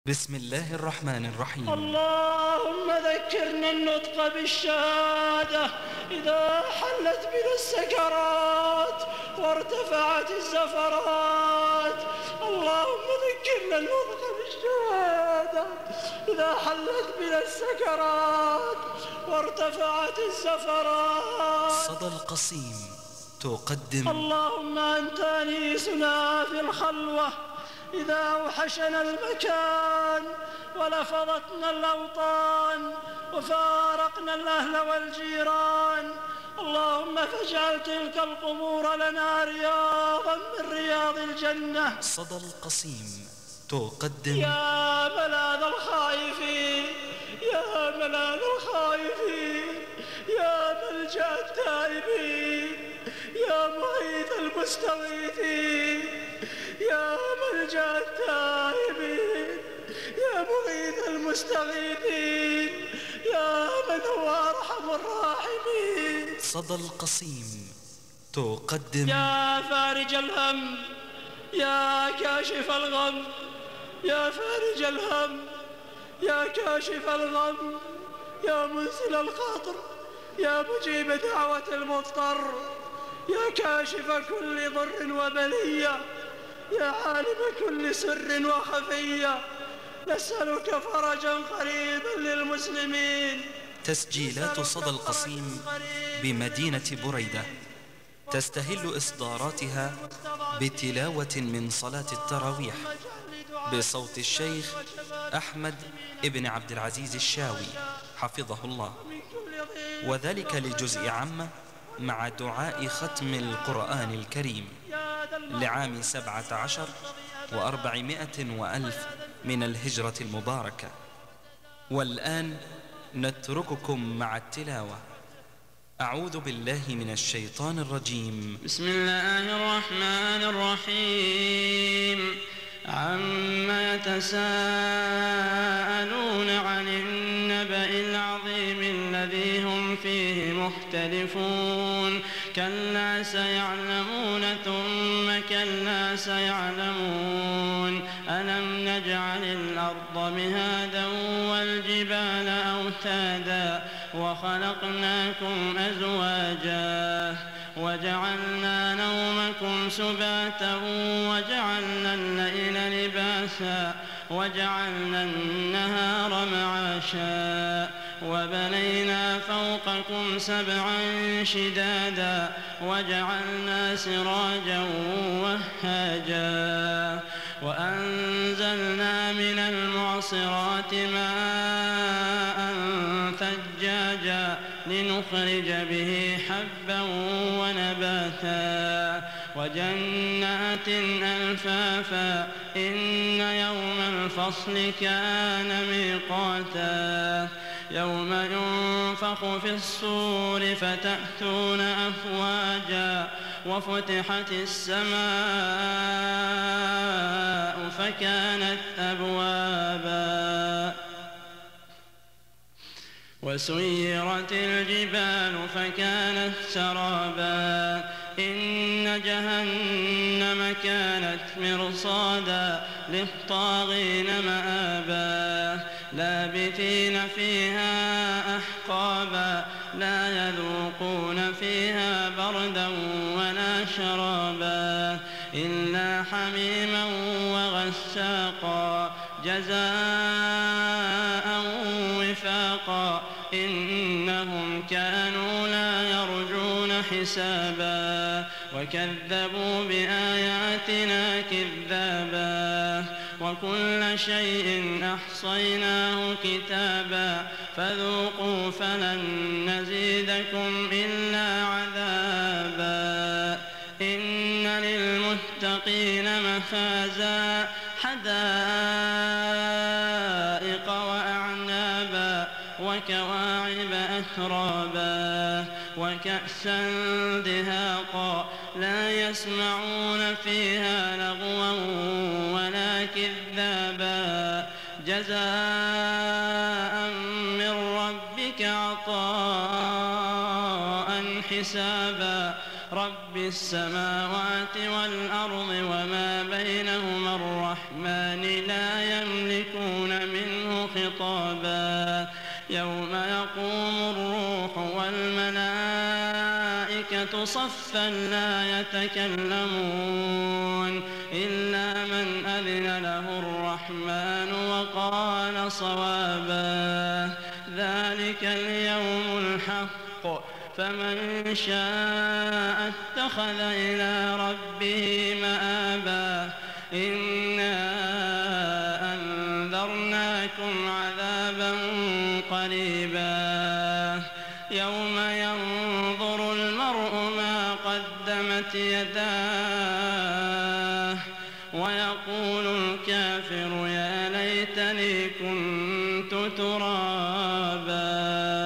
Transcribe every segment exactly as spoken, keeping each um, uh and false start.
بسم الله الرحمن الرحيم. اللهم ذكرنا النطق بالشهادة إذا حلت بنا السكرات وارتفعت الزفرات. اللهم ذكرنا النطق بالشهادة إذا حلت بنا السكرات وارتفعت الزفرات. صدى القصيم تقدم. اللهم أنت أنيسنا في الخلوة إذا أوحشنا المكان ولفظتنا الأوطان وفارقنا الأهل والجيران. اللهم فاجعل تلك القبور لنا رياضا من رياض الجنة. صدى القصيم تقدم. يا ملاذ الخائفين، يا ملاذ الخائفين، يا ملجأ التائبين، يا مغيث المستغيثين، يا ملجأ التائبين، يا مغيث المستغيثين، يا من هو أرحم الراحمين. صدى القصيم تقدم. يا فارج الهم، يا كاشف الغم، يا فارج الهم، يا كاشف الغم، يا منزل الخاطر، يا مجيب دعوة المضطر، يا كاشف كل ضر وبلية، يا عالم كل سر وخفية، نسألك فرجا قريبا للمسلمين. تسجيلات صدى القصيم بمدينة بريدة تستهل إصداراتها بتلاوة من صلاة التراويح بصوت الشيخ أحمد ابن عبد العزيز الشاوي حفظه الله، وذلك لجزء عامة مع دعاء ختم القرآن الكريم لعام سبعة عشر وأربعمائة وألف من الهجرة المباركة. والآن نترككم مع التلاوة. أعوذ بالله من الشيطان الرجيم. بسم الله الرحمن الرحيم. عما يتساءلون عن النبأ العظيم الذي هم فيه مختلفون. كلا سيعلمون ثم كلا سيعلمون. ألم نجعل الأرض مهادا والجبال أوتادا وخلقناكم أزواجا وجعلنا نومكم سباتا وجعلنا الليل لباسا وجعلنا النهار معاشا وبنينا فوقكم سبعا شدادا وجعلنا سراجا وهاجا وأنزلنا من المعصرات ماء ثجاجا لنخرج به حبا ونباتا وجنات ألفافا إن يوم الفصل كان ميقاتا يوم ينفخ في الصور فتأتون أفواجا وفتحت السماء فكانت أبوابا وسيرت الجبال فكانت سرابا إن جهنم كانت مرصادا للطاغين مآبا لابثين فيها أحقابا لا يذوقون فيها بردا ولا شرابا إلا حميما وغساقا جزاء وفاقا إنهم كانوا لا يرجون حسابا وكذبوا بآياتنا كذابا وكل شيء أحصيناه كتابا فذوقوا فلن نزيدكم إلا عذابا إن للمتقين مفازا حدائق وأعنابا وكواعب أترابا وكأسا دهاقا لا يسمعون فيها لغوا ولا كذابا جزاء من ربك عطاء حسابا رب السماوات والأرض وما بينهما الرحمن لا يملكون خطابا يوم يقوم الروح والملائكة صفا لا يتكلمون إلا من أذن له الرحمن وقال صوابا ذلك اليوم الحق فمن شاء اتخذ إلى ربه مآبا إنا أنذرناكم عذابا قريبا يوم ينظر المرء ما قدمت يداه ويقول الكافر يا ليتني كنت ترابا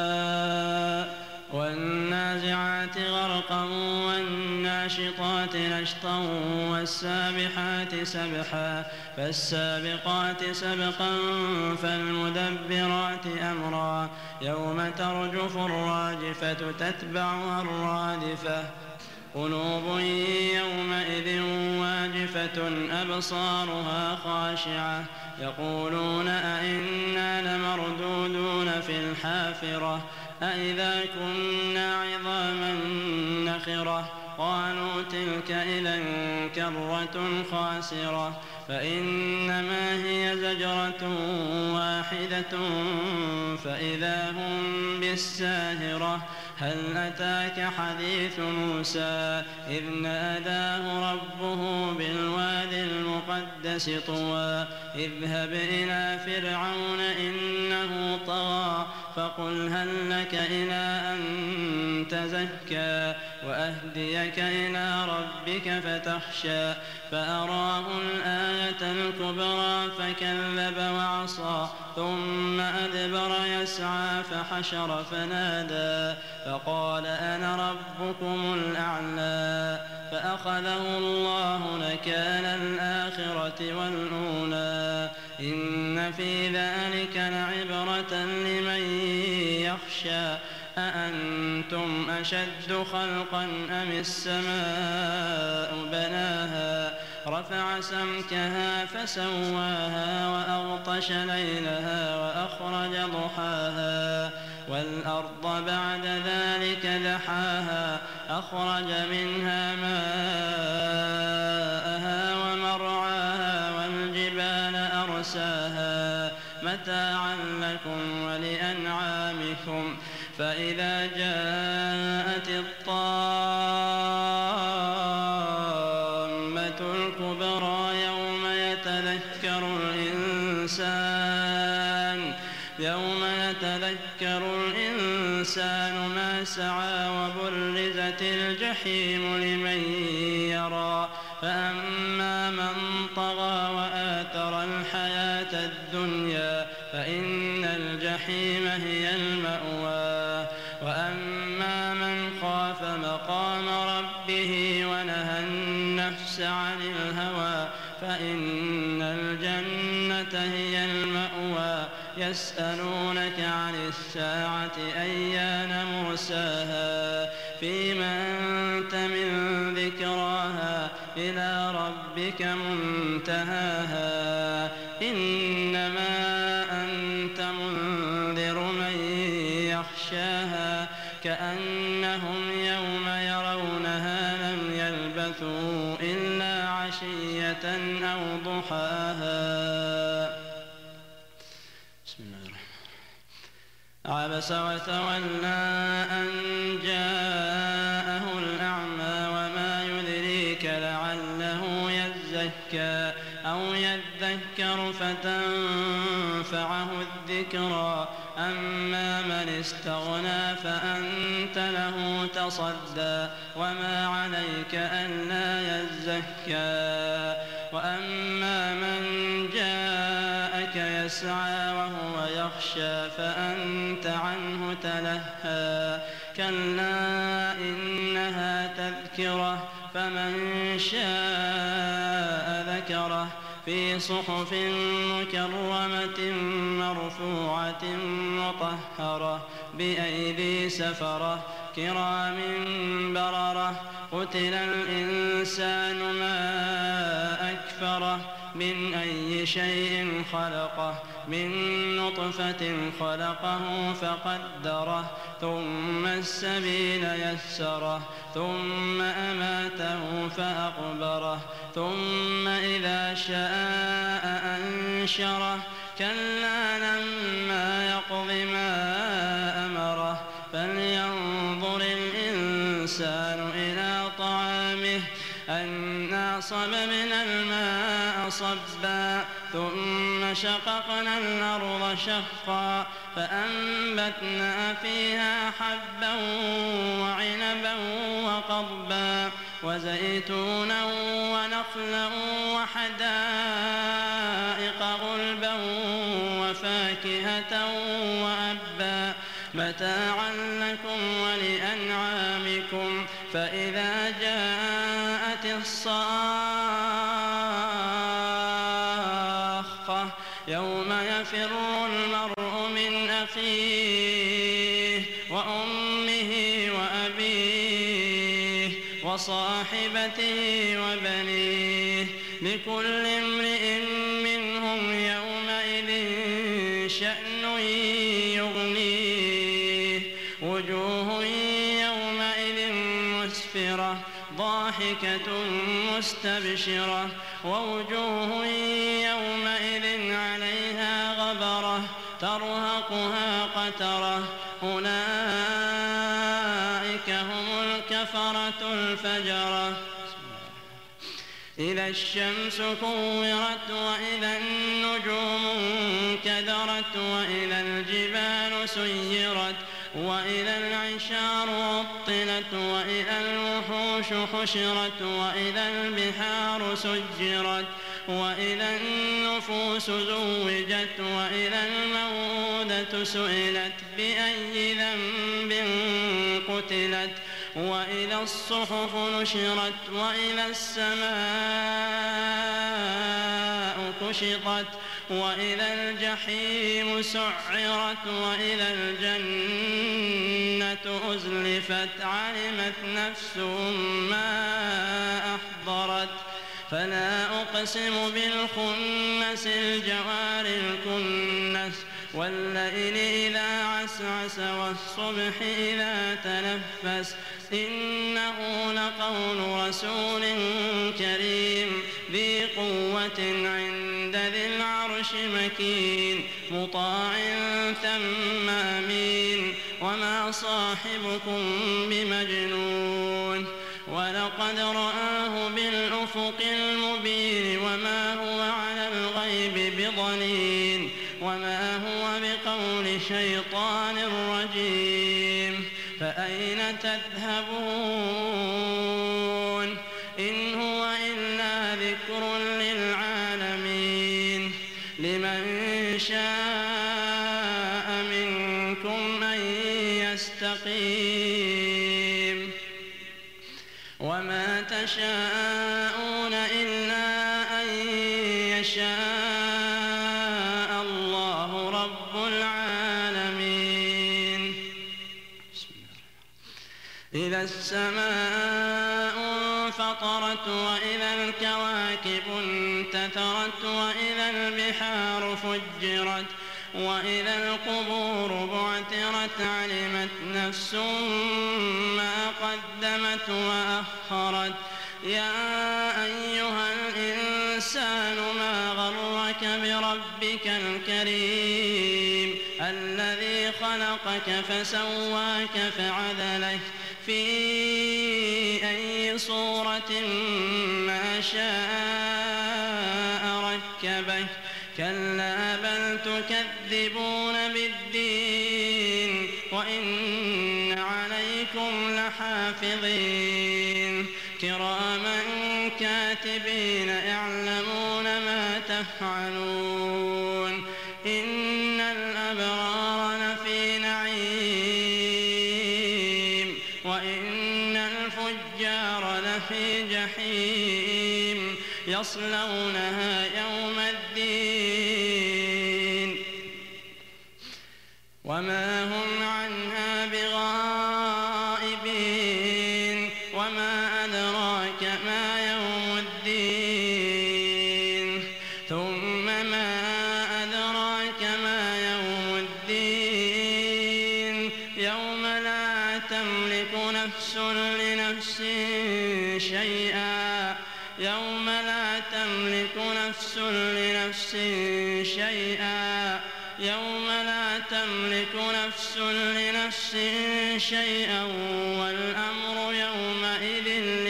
والنازعات غرقا والناشطات نشطا والسابحات سبحا فالسابقات سبقا فالمدبرات أمرا يوم ترجف الراجفة تتبعها الرادفة قلوب يومئذ واجفة أبصارها خاشعة يقولون أئنا لمردودون في الحافرة أئذا كنا عظاما نخرة قالوا تلك إذا كرة خاسرة فإنما هي زجرة واحدة فإذا هم بالساهرة هل أتاك حديث موسى إذ ناداه ربه بالوادي المقدس طوى اذهب إلى فرعون إنه طغى فقل هل لك إلى أن تزكى وأهديك إلى ربك فتخشى فأراه الآية الكبرى فكذب وعصى ثم أدبر يسعى فحشر فنادى فقال أنا ربكم الأعلى فأخذه الله نكال الآخرة والأولى إن في ذلك لعبرة لمن يخشى أأنتم أشد خلقا أم السماء بناها رفع سمكها فسواها وأغطش ليلها وأخرج ضحاها والأرض بعد ذلك دحاها أخرج منها ماءها ومرعاها والجبال أرساها متاعا لكم ولأنعامكم فإذا جاءت الطامة الكبرى يوم يتذكر الإنسان يوم يتذكر الإنسان ما سعى وبرزت الجحيم لمن يرى فأما من طغى وآثر الحياة الدنيا فإن الجحيم هي المأوى وأما من خاف مقام ربه ونهى النفس عن الهوى فإن الجنة هي المأوى يسألونك عن الساعة أيان مرساها فيما أنت من ذكراها إلى ربك منتهاها إنما أنت منذر من يخشاها كأنهم يوم يرونها لم يلبثوا إلا عشية أو ضحاها بسم الله الرحمن عبس وتولى أن جاءه الأعمى وما يدريك لعله يزكى أو يذكر فتنفعه الذكرى أما من استغنى فأنت له تصدى وما عليك ألا يزكى وأما من جاءك يسعى وهو يخشى فأنت عنه تلهى كلا إنها تذكرة فمن شاء ذكره في صحف مكرمة مرفوعة مطهرة بأيدي سفرة كرام بررة قتل الإنسان ما أكفره من أي شيء خلقه من نطفة خلقه فقدره ثم السبيل يسره ثم أماته فأقبره ثم إذا شاء أنشره كلا لما يقض ما أمره فلينظر الإنسان إلى طعامه أنا صببنا الماء صبا ثم شققنا الأرض شقا فأنبتنا فيها حبا وعنبا وقضبا وزيتونا ونخلا وحدائق غلبا وفاكهة وأبا متاعا لكم ولأنعامكم فإذا جاءت الصاخة يوم يفر المرء من أخيه وأمه وأبيه وصاحبته وبنيه لكل امرئ منهم يومئذ شأن يغنيه وجوه يومئذ مسفرة ضاحكة مستبشرة ووجوه يومئذ عليها غبرة ترهقها قترة أولئك هم الكفرة الفجرة إذا الشمس كورت وإذا النجوم انكدرت وإذا الجبال سيرت وإذا العشار عطلت وإذا الوحوش حشرت وإذا البحار سجرت وإذا النفوس زوجت وإذا الموءودة سئلت بأي ذنب قتلت وإذا الصحف نشرت وإذا السماء كشطت وإذا الجحيم سعرت وإذا الجنة أزلفت علمت نفس ما أحضرت فلا أقسم بالخنس الجوار الكنس والليل إذا عسعس والصبح إذا تنفس إنه لقول رسول كريم ذي قوة عند ذي العرش مكين مطاع ثم أمين وما صاحبكم بمجنون ولقد رآه بالأفق المبين وما هو على الغيب بضنين وما هو بقول شيطان رجيم فأين تذهبون إن هو إلا ذكر للعالمين لمن شاء منكم أن يستقيم وما تشاءون إلا أن يشاء الله رب العالمين إذا السماء انفطرت وإذا الكواكب انتثرت وإذا البحار فجرت وإذا القبور بعثرت علمت نفس ما قدمت وأخرت يا أيها الإنسان ما غرك بربك الكريم الذي خلقك فسواك فعدلك في أي صورة ما شاء ركبك كلا بل تكذبون بالدين وإن عليكم لحافظين كراما كاتبين يعلمون ما تفعلون إن الأبرار لفي نعيم وإن الفجار لفي جحيم يصلونها يوم الدين وما هم عنها بغائبين وما أدراك ما يوم الدين ثم ما أدراك نفس لنفس شيئا يوم لا تملك نفس لنفس شيئا يوم لا تملك نفس لنفس شيئا والأمر يومئذ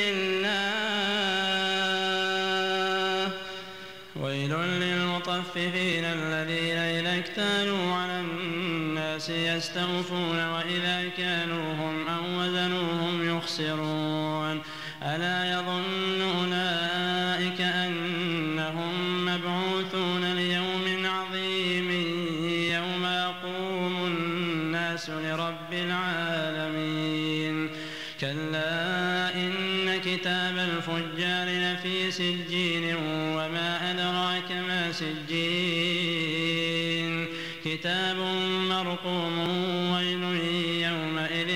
لله. ويل للمطففين الذين إذا اكتالوا على الناس يستوفون وإذا كالوهم أو وزنوهم يخسرون. ألا يظن أولئك أنهم مبعوثون ليوم عظيم يوم يقوم الناس لرب العالمين. كلا إن كتاب الفجار لفي سجين وما أدراك ما سجين كتاب مرقوم. ويل يومئذ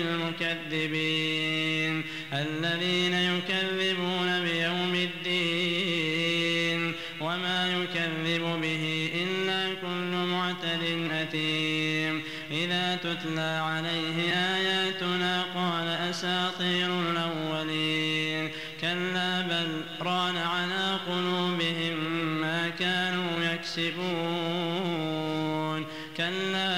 للمكذبين الذين يكذبون بيوم الدين وما يكذب به إلا كل معتد أثيم. إذا تتلى عليه آياتنا قال أساطير الأولين. كلا بل ران على قلوبهم ما كانوا يكسبون. كلا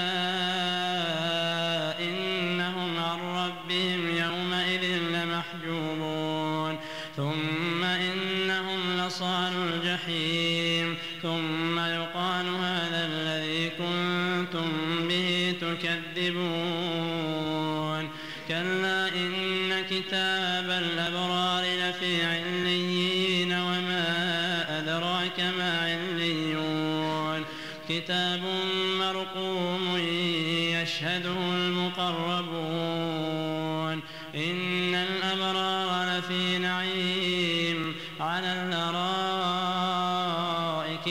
إنهم عن ربهم يومئذ لمحجوبون. ثم إنهم لصالوا الجحيم. ثم يقال هذا الذي كنتم به تكذبون. كلا إن كتاب الأبرار لفي عليين وما أدراك ما عليون. كتاب مرقوم يشهده المقربون. إن الأبرار لفي نعيم على الأرائك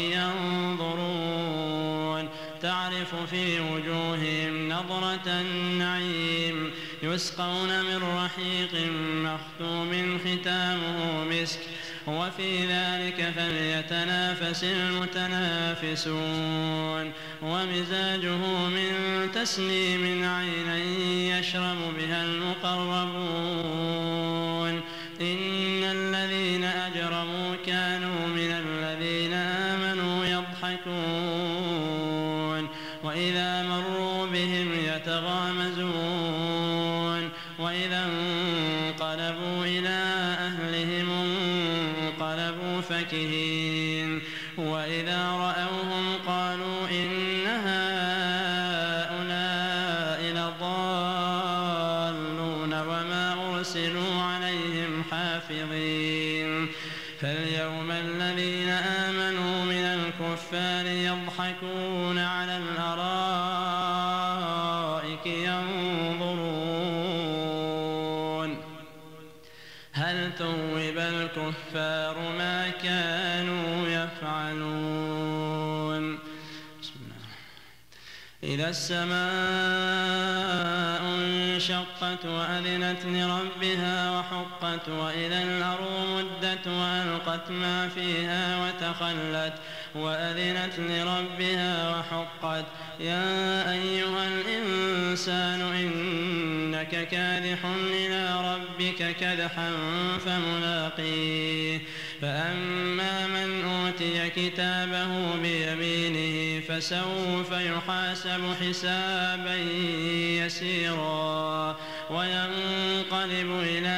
ينظرون تعرف في وجوههم نظرة النعيم. يسقون من رحيق مختوم ختامه مسك وفي ذلك فليتنافس المتنافسون. ومزاجه من تسنيم عينا يشرب بها المقربون. إن الذين أجرموا كانوا من الذين آمنوا يضحكون وإذا مروا بهم يتغامزون. وإذا انقلبوا إلى أهلهم انقلبوا فكهين. وإذا رأوهم قالوا إن هؤلاء لضالون وما أرسلوا عليهم حافظين. فاليوم الذين آمنوا من الكفار يضحكون على الأرائك ينظرون هل ثوب الكفار ما كانوا يفعلون. بسم الله. إذا السماء انشقت وأذنت لربها وحقت وإذا الأرض مدت وألقت ما فيها وتخلت وأذنت لربها وحقت. يا أيها الإنسان إنك كادح إلى ربك كدحا فملاقيه. فأما من أوتي كتابه بيمينه فسوف يحاسب حسابا يسيرا وينقلب إلى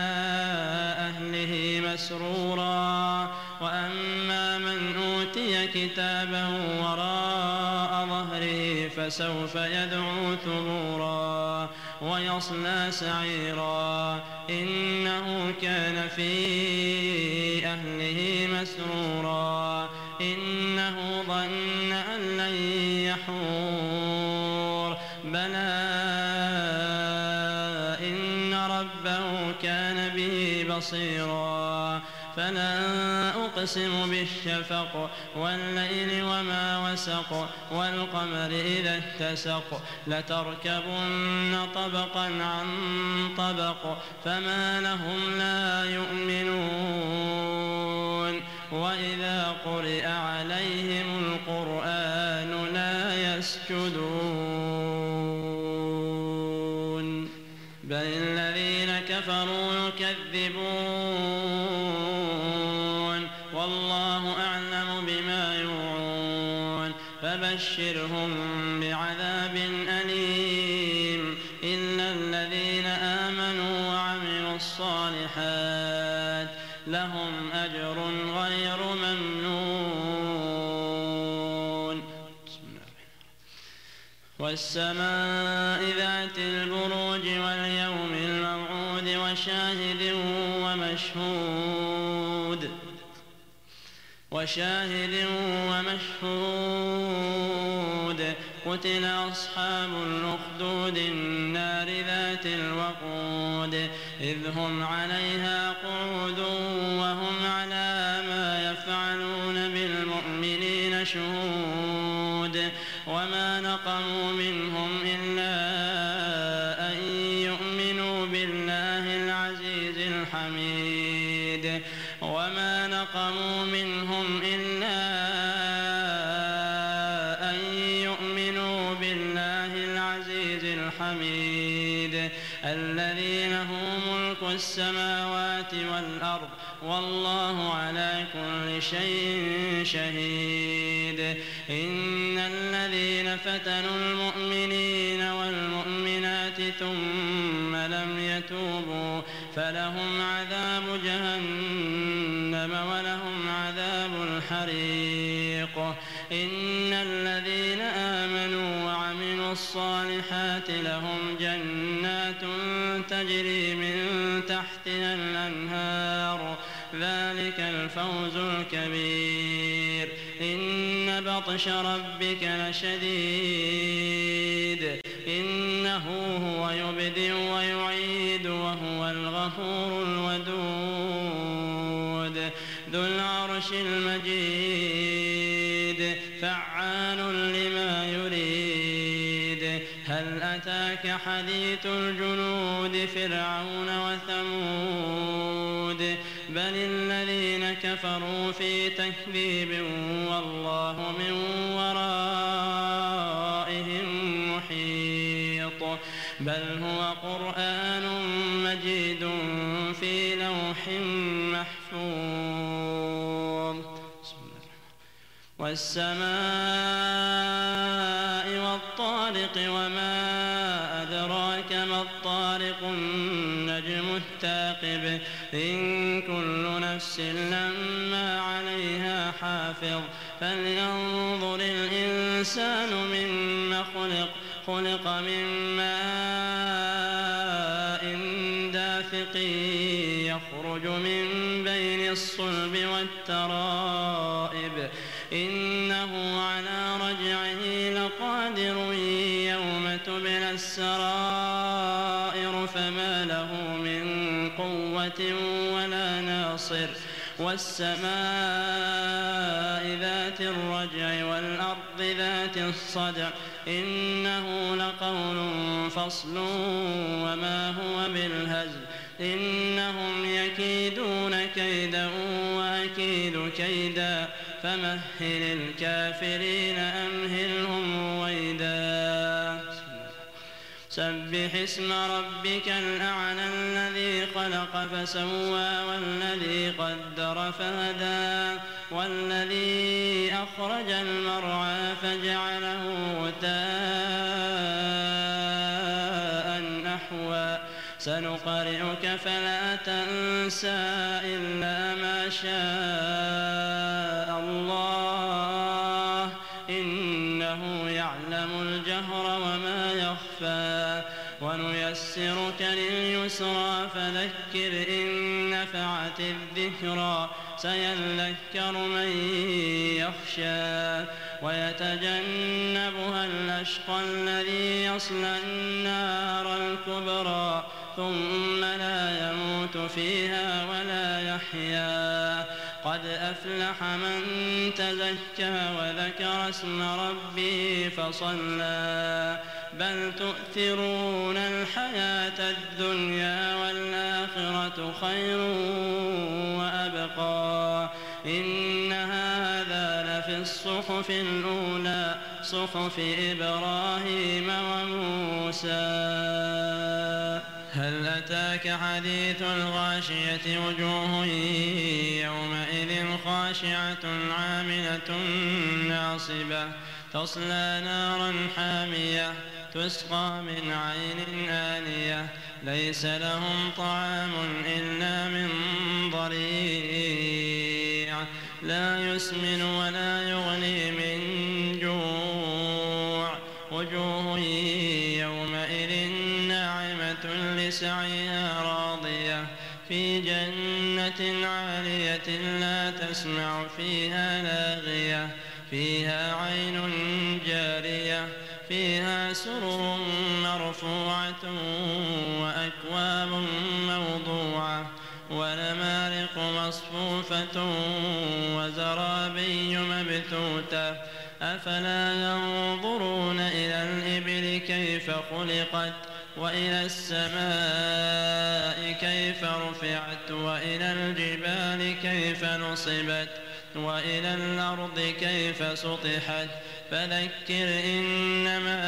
أهله مسرورا. وأما من أوتي كتابه وراء ظهره فسوف يدعو ثبورا ويصلى سعيرا. إنه كان في أهله مسرورا. إنه ظن أن لن يحور. بلى إن ربه كان به بصيرا. فلا أقسم بالشفق والليل وما وسق والقمر إذا اتسق. لتركبن طبقا عن طبق فما لهم لا يؤمنون. وإذا قرئ عليهم القرآن لا يسجدون بل الذين كفروا يكذبون والله أعلم بما يوعون فبشرهم بعذاب أليم إلا الذين آمنوا وعملوا الصالحات لهم أجر غير ممنون. والسماء ذات البروج واليوم الموعود وشاهد ومشهود وشاهد ومشهود قتل أصحاب الأخدود النار ذات الوقود إذ هم عليها قعود وهم على ما يفعلون بالمؤمنين شهود وما نقموا منهم إلا أن يؤمنوا بالله العزيز الحميد وما نقموا منهم إلا أن يؤمنوا بالله العزيز الحميد الذي له ملك السماوات والأرض والله على كل شيء شهيد. إن الذين فتنوا المؤمنين والمؤمنات ثم لم يتوبوا فلهم عذاب جهنم ولهم عذاب الحريق. إن الذين آمنوا وعملوا الصالحات لهم جنات تجري من تحتها الأنهار ذلك الفوز الكبير. إن بطش ربك لشديد إنه هو يبدئ ويعيد وهو الغفور الودود ذو العرش المجيد فعال لما يريد. هل أتاك حديث الجنود فرعون وثمود بل الذين كفروا في تكذيب والله من ورائهم محيط بل هو قرآن مجيد في لوح محفوظ. والسماء والطارق وما أدراك ما الطارق النجم الثاقب إن كل نفس لما عليها حافظ. فلينظر الإنسان مما خلق خلق من ماء دافق يخرج من بين الصلب والترائب إنه على رجعه لقادر يوم تبلى السرائر فما له من قوة ولا ناصر. والسماء ذات الرجع والأرض ذات الصدع إنه لقول فصل وما هو بالهزل إنهم يكيدون كيدا وأكيد كيدا فمهل الكافرين أمهلهم رويدا. سبح اسم ربك الأعلى الذي خلق فسوى والذي قدر فهدى والذي أخرج المرعى فجعله غثاء نحوا سنقرئك فلا تنسى إلا ما شاء الله إنه يعلم الجهر وما يخفى. ونيسرك لليسرى فذكر إن نفعت الذكرى سيذكر من يخشى ويتجنبها الأشقى الذي يصلى النار الكبرى ثم لا يموت فيها ولا يحيا. قد أفلح من تزكى وذكر اسم ربه فصلى بل تؤثرون الحياة الدنيا والآخرة خير وأبقى. إن هذا لفي الصحف الأولى صحف إبراهيم وموسى. هل أتاك حديث الغاشية وجوه يومئذ خاشعة عاملة ناصبة تصلى نارا حامية تسقى من عين آنية ليس لهم طعام إلا من ضريع لا يسمن ولا يغني من جوع وجوه يومئذ ناعمة لسعيها راضية في جنة عالية لا تسمع فيها لاغية فيها عين جارية فيها سرر مرفوعة وأكواب موضوعة ونمارق مصفوفة وزرابي مبثوثة أفلا ينظرون إلى الإبل كيف خلقت وإلى السماء كيف رفعت وإلى الجبال كيف نصبت وإلى الأرض كيف سطحت فذكر إنما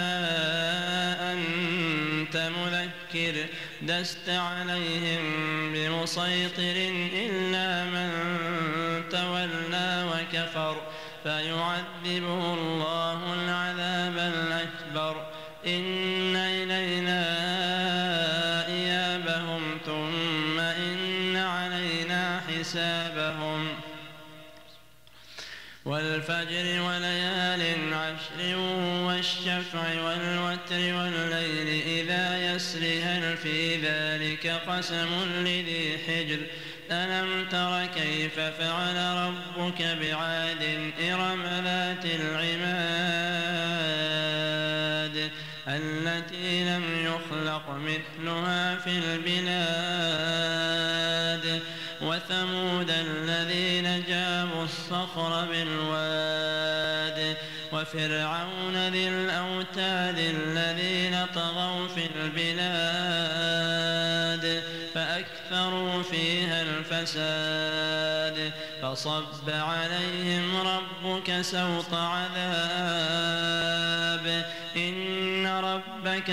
أنت مذكر لست عليهم بمسيطر إلا من تولى وكفر فيعذبه الله العذاب الأكبر إن إلينا إيابهم ثم إن علينا حسابهم والفجر وليال عشر والشفع والوتر والليل إذا يسر هل في ذلك قسم لذي حجر ألم تر كيف فعل ربك بعاد إرم ذات العماد التي لم يخلق مثلها في البلاد وثمود الذين جابوا الصخر بالواد وفرعون ذي الأوتاد الذين طغوا في البلاد فأكثروا فيها الفساد فصب عليهم ربك سوط عذاب إن ربك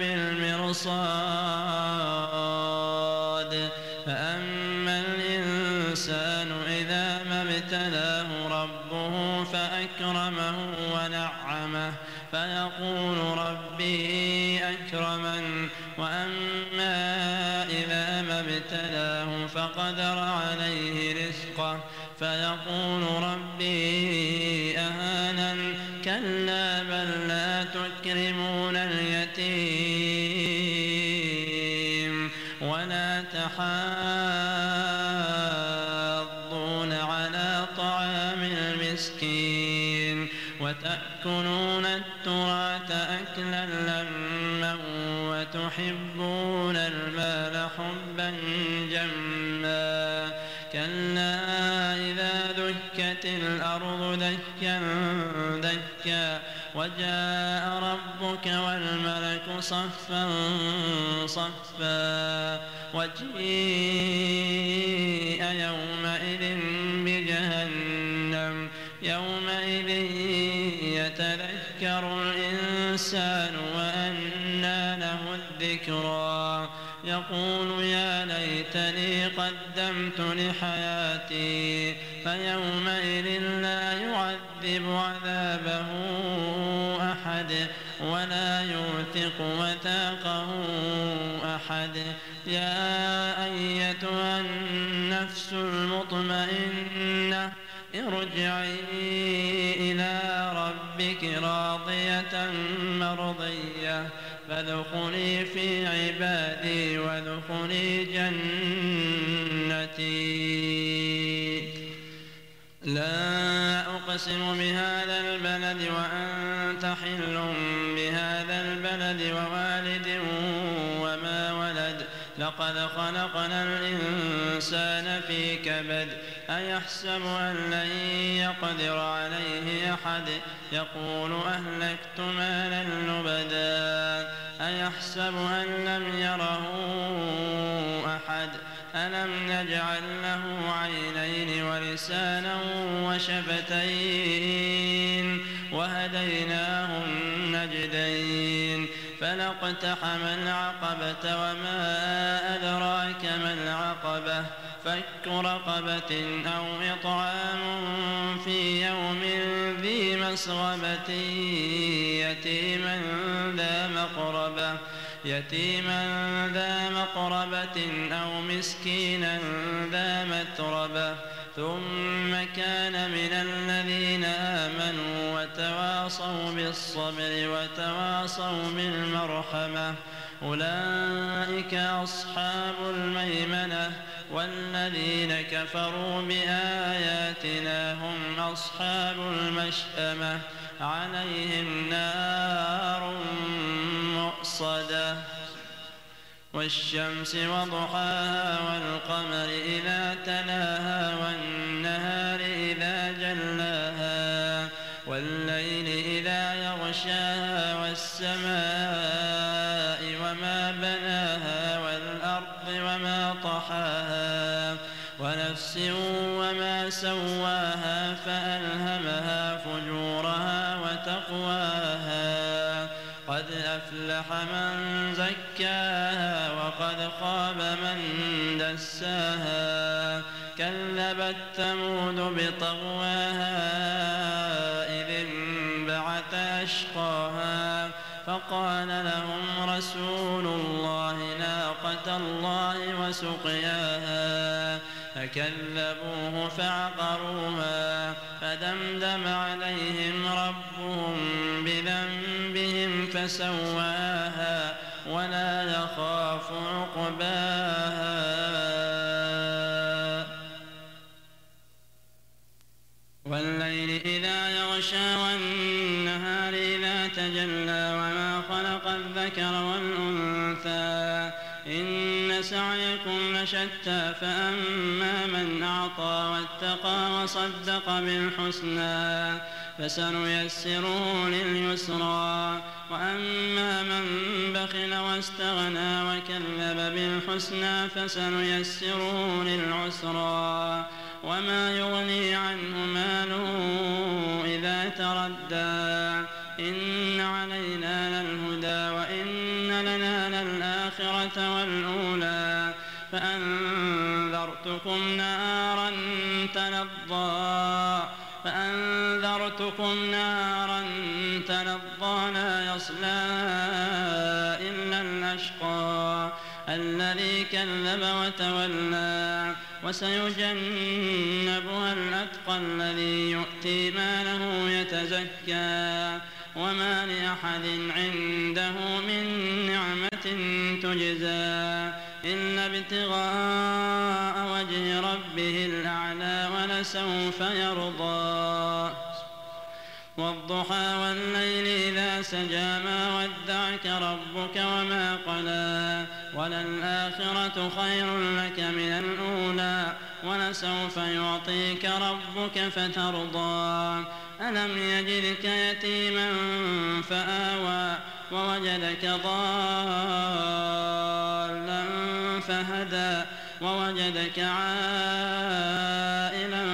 لبالمرصاد فأما الإنسان إذا ما ابتلاه ربه فأكرمه ونعمه فيقول ربي أكرمن وأما إذا ما ابتلاه فقدر عليه رزقه فيقول ربي أهانن كلا بل لا تكرمون اليتيم ولا تحاضون على طعام المسكين وتأكلون التراث أكلا لما وتحبون المال حبا جما كلا إذا دكت الأرض دكا دكا وجاء ربك والملك صفا صفا وجيء يومئذ بجهنم يومئذ يتذكر الإنسان وأنى له الذكرى يقول يا ليتني قدمت لحياتي فيومئذ لا يعذب عذابه أحد ولا يوثق وثاقه أحد يا أيتها النفس المطمئنة ارجعي إلى ربك راضية مرضية فادخلي في عبادي وادخلي جنتي لا أقسم بهذا البلد وأنت حل بهذا البلد ووالد وما ولد لقد خلقنا الإنسان في كبد أيحسب أن لن يقدر عليه أحد يقول أهلكت مالا لبدا أيحسب أن لم يره أحد ألم نجعل له عينين ولسانا وشفتين وهديناه النجدين فلا اقتحم العقبة وما أدراك ما العقبة فك رقبة أو إطعام في يوم ذي مسغبة يتيما ذا مقربة يتيما ذا مقربة أو مسكينا ذا متربة ثم كان من الذين آمنوا وتواصوا بالصبر وتواصوا بالمرحمة أولئك أصحاب الميمنة والذين كفروا بآياتنا هم أصحاب المشأمة عليهم نار مؤصدة والشمس وضحاها والقمر إذا تلاها والنهار إذا جلاها والليل إذا يغشاها والسماء وما بناها والأرض وما طحاها ونفس وما سواها فألهمها فجورها وتقواها قد أفلح من زكاها وقد خاب من دساها كذبت ثمود بطغواها إذ انبعث أشقاها فقال لهم رسول الله ناقة الله وسقياها فكذبوه فعقروها فدمدم عليهم ربهم بذنبهم فسواها ولا يخاف عقباها والليل إذا يغشى والنهار إذا تجلى وما خلق الذكر والأنثى إن سعيكم لشتى فأما من أعطى واتقى وصدق بالحسنى فسنيسره لليسرى وأما من بخل واستغنى وكذب بالحسنى فسنيسره للعسرى وما يغني عنه ماله إذا تردى إن علينا للهدى وإن لنا للآخرة والأولى فأنذرتكم نارا تلظى فأنذرتكم نارا تلظى لا يصلاها إلا الأشقى الذي كذب وتولى وسيجنبها الأتقى الذي يؤتي ماله يتزكى وما لأحد عنده من نعمة تجزى إلا ابتغاء وجه ربه الأعلى ولسوف يرضى والضحى والليل إذا سجى ما ودعك ربك وما قلى وللآخرة خير لك من الأولى ولسوف يعطيك ربك فترضى ألم يجدك يتيما فآوى ووجدك ضالا فهدى ووجدك عائلا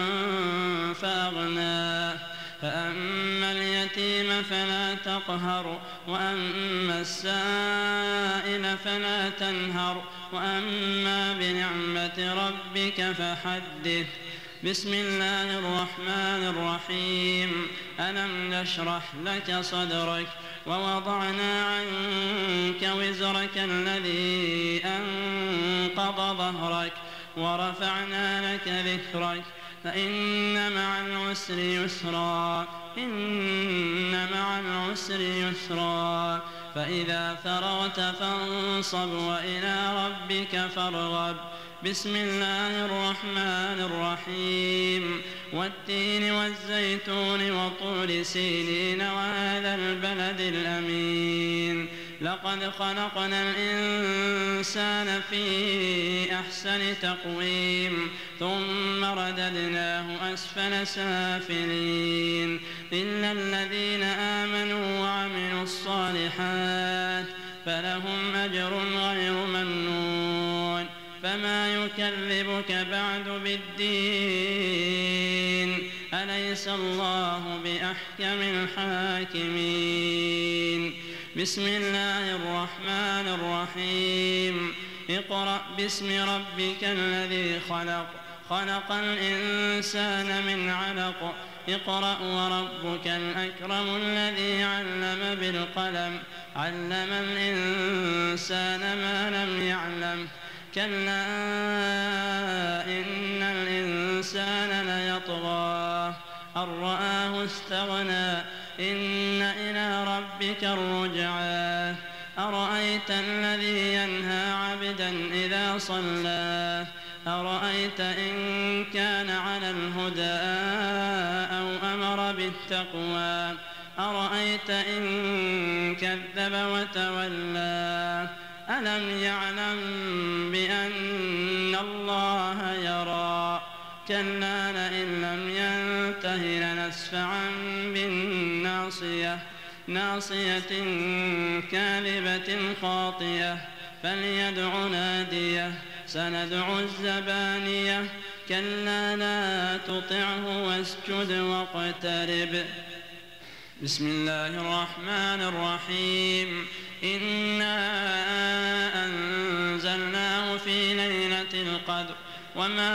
فأغنى فأما اليتيم فلا تقهر وأما السائل فلا تنهر وأما بنعمة ربك فحدث بسم الله الرحمن الرحيم ألم نشرح لك صدرك ووضعنا عنك وزرك الذي أنقض ظهرك ورفعنا لك ذكرك فإن مع العسر يسرا إن مع العسر يسرا فإذا فرغت فانصب وإلى ربك فارغب بسم الله الرحمن الرحيم والتين والزيتون وطور سينين وهذا البلد الأمين لقد خلقنا الإنسان في أحسن تقويم ثم رددناه أسفل سافلين إلا الذين آمنوا وعملوا الصالحات فلهم أجر غير ممنون فما يكذبك بعد بالدين أليس الله بأحكم الحاكمين بسم الله الرحمن الرحيم اقرأ باسم ربك الذي خلق خلق الإنسان من علق اقرأ وربك الأكرم الذي علم بالقلم علم الإنسان ما لم يعلم كلا إن الإنسان ليطغى أن رآه استغنى إن إلى ربك الرجعى أرأيت الذي ينهى عبدا إذا صلى أرأيت إن كان على الهدى أو أمر بالتقوى أرأيت إن كذب وتولى ألم يعلم بأن الله يرى كلا لئن لم ينته لنسفعا بالناصية ناصية كاذبة خاطية فليدع ناديه سندع الزبانية كلا لا تطعه واسجد واقترب بسم الله الرحمن الرحيم إنا أنزلناه في ليلة القدر وما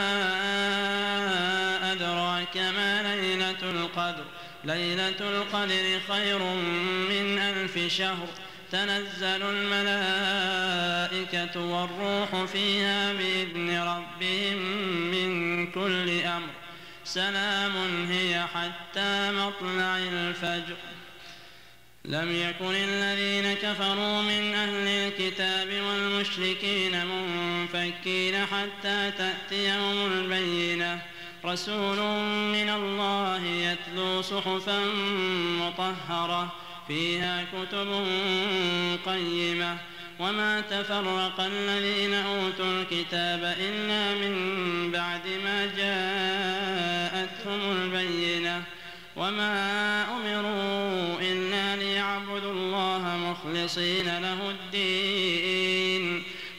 أدراك ما ليلة القدر ليلة القدر خير من ألف شهر تنزل الملائكة والروح فيها بإذن ربهم من كل أمر سلام هي حتى مطلع الفجر لم يكن الذين كفروا من أهل الكتاب والمشركين منفكين حتى تأتيهم البينة رسول من الله يتلو صحفا مطهرة فيها كتب قيمة وما تفرق الذين أوتوا الكتاب إلا من بعد ما جاءتهم البينة وما أمروا إلا ليعبدوا الله مخلصين له الدين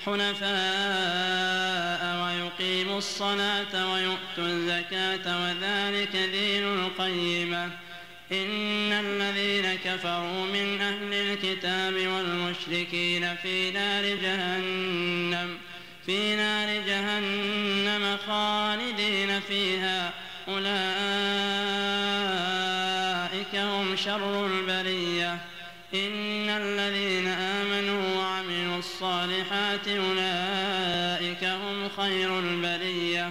حنفاء ويقيموا الصلاة ويؤتوا الزكاة وذلك دين القيمة إن الذين كفروا من أهل الكتاب والمشركين في نار جهنم في نار جهنم خالدين فيها أولئك هم شر البرية إن الذين آمنوا وعملوا الصالحات أولئك هم خير البرية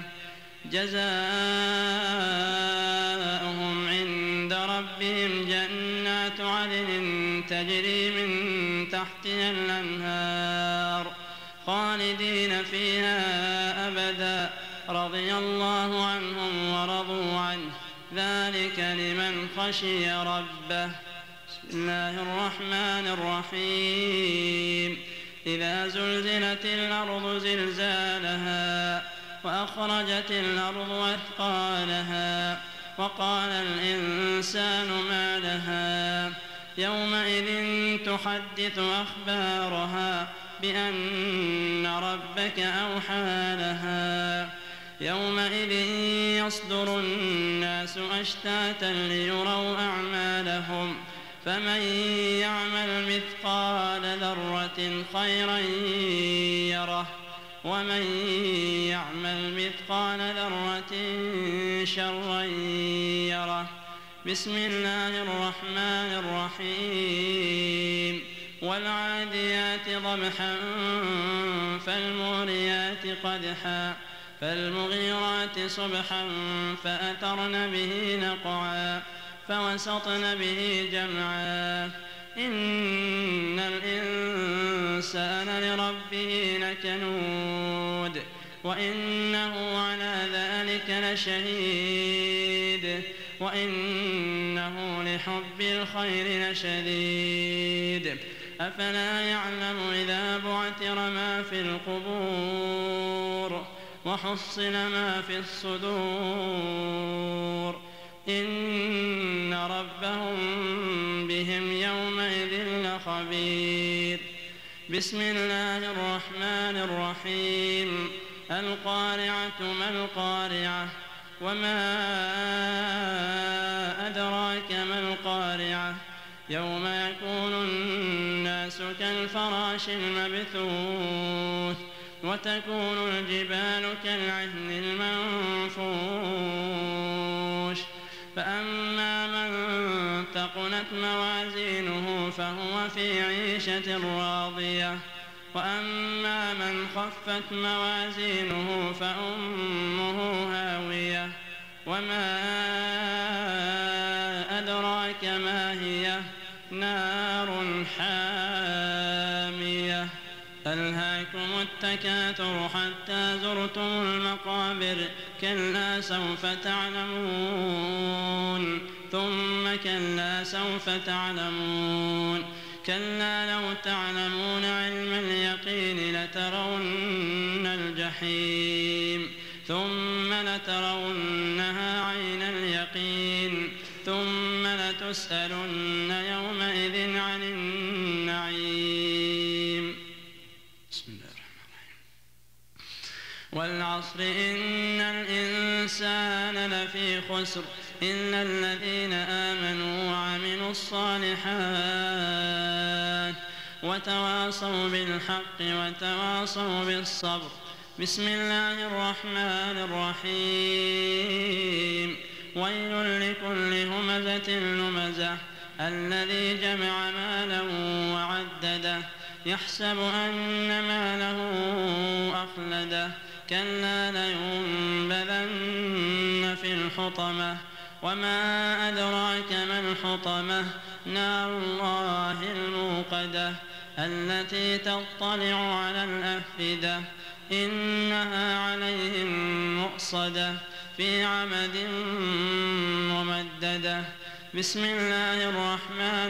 جزاؤهم عند ربهم جنات عدن تجري من تحتها الأنهار خالدين فيها أبدا رضي الله عنهم ورضوا عنه ذلك لمن خشي ربه بسم الله الرحمن الرحيم إذا زلزلت الأرض زلزالها وأخرجت الأرض أثقالها وقال الإنسان ما لها يومئذ تحدث أخبارها بأن ربك أوحى لها يومئذ يصدر الناس أشتاتا ليروا أعمالهم فمن يعمل مثقال ذرة خيرا يره ومن يعمل مثقال ذرة شرا يره بسم الله الرحمن الرحيم والعاديات ضبحا فالموريات قدحا فالمغيرات صبحا فأثرن به نقعا فوسطن به جمعا إن الإنسان لربه لكنود وإنه على ذلك لشهيد وإنه لحب الخير لشديد أفلا يعلم إذا بعثر ما في القبور وحصل ما في الصدور إن ربهم بهم يومئذ لخبير بسم الله الرحمن الرحيم القارعة ما القارعة وما أدراك ما القارعة يوم يكون الناس كالفراش المبثوث وتكون الجبال كالعهن المنفوش فأما من ثقلت موازينه فهو في عيشة راضية وأما من خفت موازينه فأمه هاوية وما أدراك ما هي نار حامية ألهاكم التكاثر حتى زرتم المقابر كلا سوف تعلمون ثم كلا سوف تعلمون كلا لو تعلمون علم اليقين لترون الجحيم ثم لترونها عين اليقين ثم لتسألن يومئذ عن النعيم. بسم الله الرحمن الرحيم. والعصر إن الإنسان لفي خسر إلا الذين آمنوا وعملوا الصالحات وتواصوا بالحق وتواصوا بالصبر. بسم الله الرحمن الرحيم. ويل لكل همزة لمزة الذي جمع مالا وعدده يحسب أن ماله أخلده كلا لينبذن في الحطمة وما أدراك ما الحطمة نار الله الموقدة التي تطلع على الأفئدة إنها عليهم مؤصدة في عمد ممددة. بسم الله الرحمن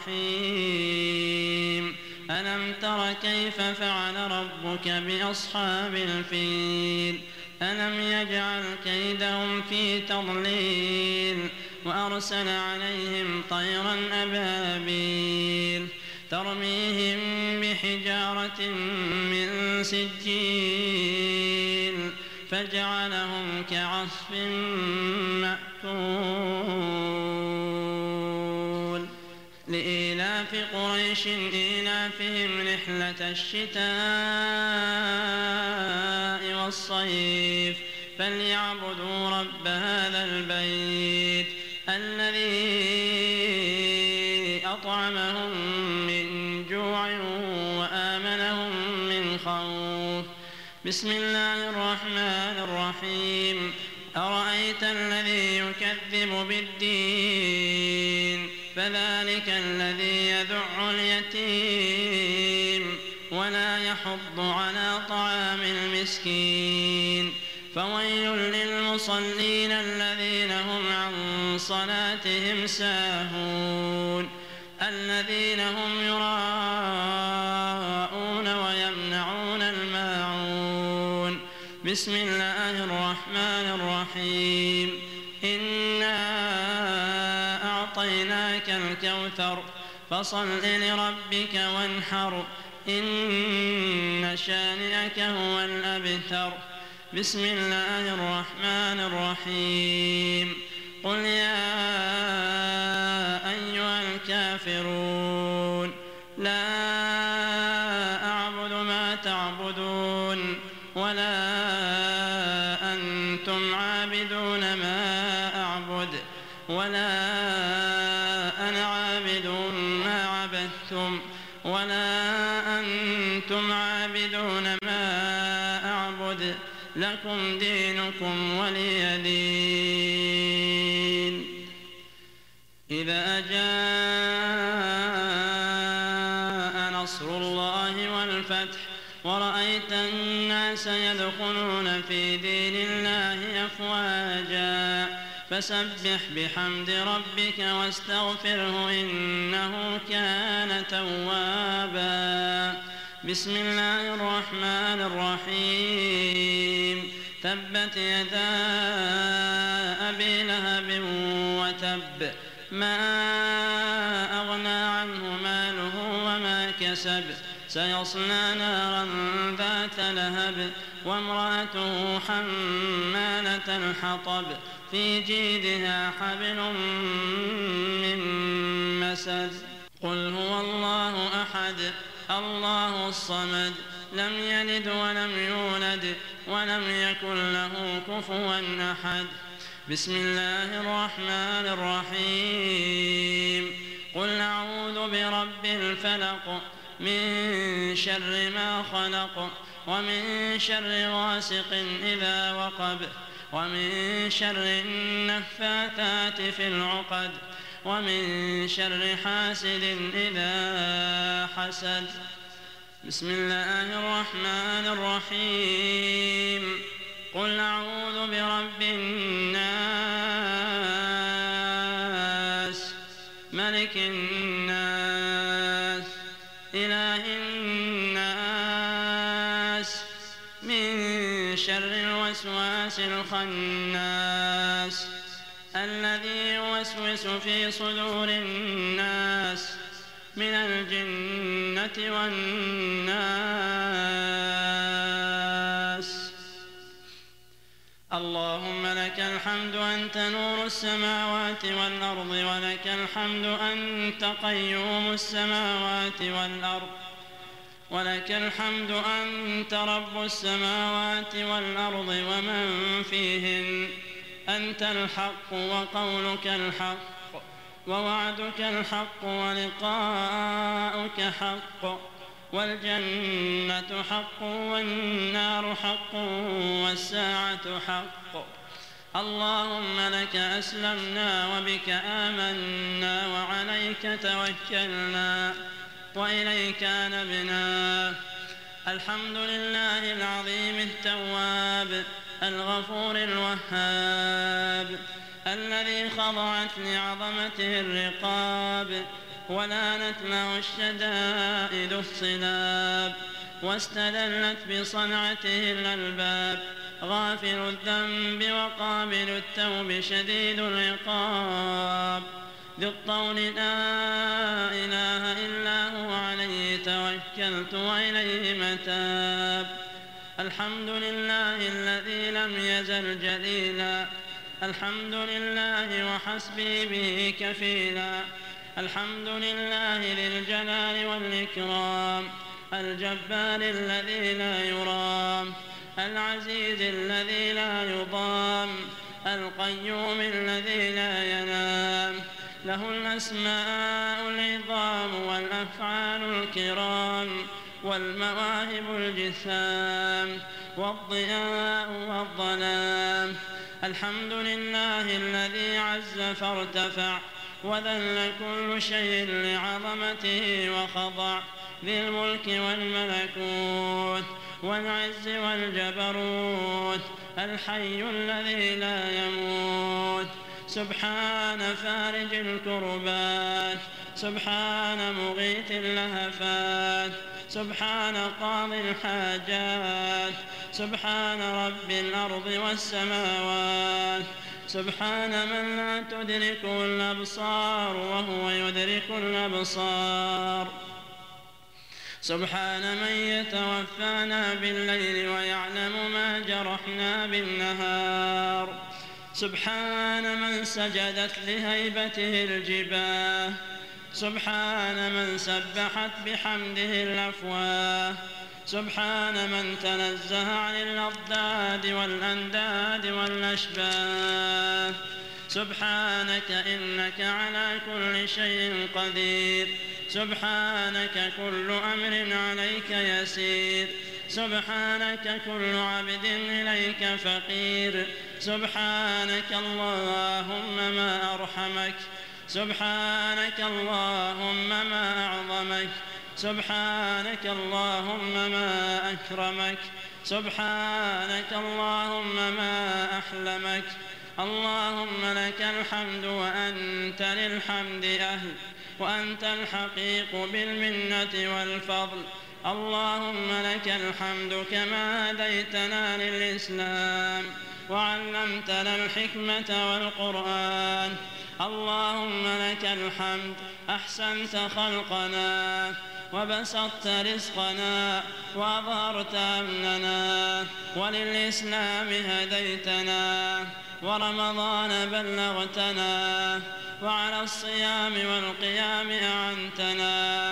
الرحيم. ألم تر كيف فعل ربك بأصحاب الفيل ألم يجعل كيدهم في تضليل وأرسل عليهم طيرا أبابيل ترميهم بحجارة من سجيل فجعلهم كعصف مأكول. لإيلاف قريش إيلافهم رحلة الشتاء والصيف فليعبدوا رب هذا البيت الذي أطعمهم من جوع وآمنهم من خوف. بسم الله الرحمن الرحيم. أرأيت الذي يكذب بالدين فذلك الذي يدع اليتيم ولا يحض على طعام المسكين. فويل للمصلين الذين هم عن صلاتهم ساهون الذين هم يراءون ويمنعون الماعون. بسم الله الرحمن الرحيم. إنا أعطيناك الكوثر فصل لربك وانحر إن شانئك هو الأبتر. بسم الله الرحمن الرحيم. قل يا أيها الكافرون لا أعبد ما تعبدون ولا أنتم عابدون ما أعبد ولا أنا عابد ما عبدتم ولا أنتم عابدون ما أعبد لكم دينكم ولي دين. إذا جاء نصر الله والفتح ورأيت الناس يدخلون في دين الله أفواجا فسبح بحمد ربك واستغفره إنه كان توابا. بسم الله الرحمن الرحيم. تبت يدا أبي لهب وتب ما أغنى عنه ماله وما كسب سيصلى نارا ذات لهب وامرأته حمالة الحطب في جيدها حبل من مسد. قل هو الله أحد أحد الله الصمد لم يلد ولم يولد ولم يكن له كفوا أحد. بسم الله الرحمن الرحيم. قل أعوذ برب الفلق من شر ما خلق ومن شر غاسق إذا وقب ومن شر النفاثات في العقد ومن شر حاسد إذا حسد. بسم الله الرحمن الرحيم. قل أعوذ برب الناس ملك الناس إله الناس من شر الوسواس الخناس الذي يوسوس في صدور الناس من الجنة والناس. اللهم لك الحمد أنت نور السماوات والأرض ولك الحمد أنت قيوم السماوات والأرض ولك الحمد أنت رب السماوات والأرض ومن فيهن. أنت الحق وقولك الحق ووعدك الحق ولقاؤك حق والجنة حق والنار حق والساعة حق. اللهم لك أسلمنا وبك آمنا وعليك توكلنا وإليك أنبنا. الحمد لله العظيم التواب الغفور الوهاب الذي خضعت لعظمته الرقاب ولانت له الشدائد الصلاب واستدلت بصنعته الألباب. غافر الذنب وقابل التوب شديد العقاب ذي الطول لا إله إلا هو عليه توكلت وإليه متاب. الحمد لله الذي لم يزل جليلا الحمد لله وحسبي به كفيلا. الحمد لله ذي الجلال والإكرام الجبار الذي لا يرام العزيز الذي لا يضام القيوم الذي لا ينام. له الأسماء العظام والأفعال الكرام والمواهب الجسام والضياء والظلام. الحمد لله الذي عز فارتفع وذل كل شيء لعظمته وخضع ذي الملك والملكوت والعز والجبروت الحي الذي لا يموت. سبحان فارج الكربات سبحان مغيث اللهفات سبحان قاضي الحاجات سبحان رب الأرض والسماوات. سبحان من لا تدركه الأبصار وهو يدرك الأبصار. سبحان من يتوفانا بالليل ويعلم ما جرحنا بالنهار. سبحان من سجدت لهيبته الجباه. سبحان من سبحت بحمده الأفواه. سبحان من تنزه عن الأضداد والأنداد والأشباه. سبحانك إنك على كل شيء قدير. سبحانك كل أمر عليك يسير. سبحانك كل عبد إليك فقير. سبحانك اللهم ما أرحمك. سبحانك اللهم ما أعظمك. سبحانك اللهم ما أكرمك. سبحانك اللهم ما أحلمك. اللهم لك الحمد وأنت للحمد أهل وأنت الحقيق بالمنة والفضل. اللهم لك الحمد كما هديتنا للإسلام وعلمتنا الحكمة والقرآن. اللهم لك الحمد أحسنت خلقنا وبسطت رزقنا وأظهرت أمننا وللإسلام هديتنا ورمضان بلغتنا وعلى الصيام والقيام أعنتنا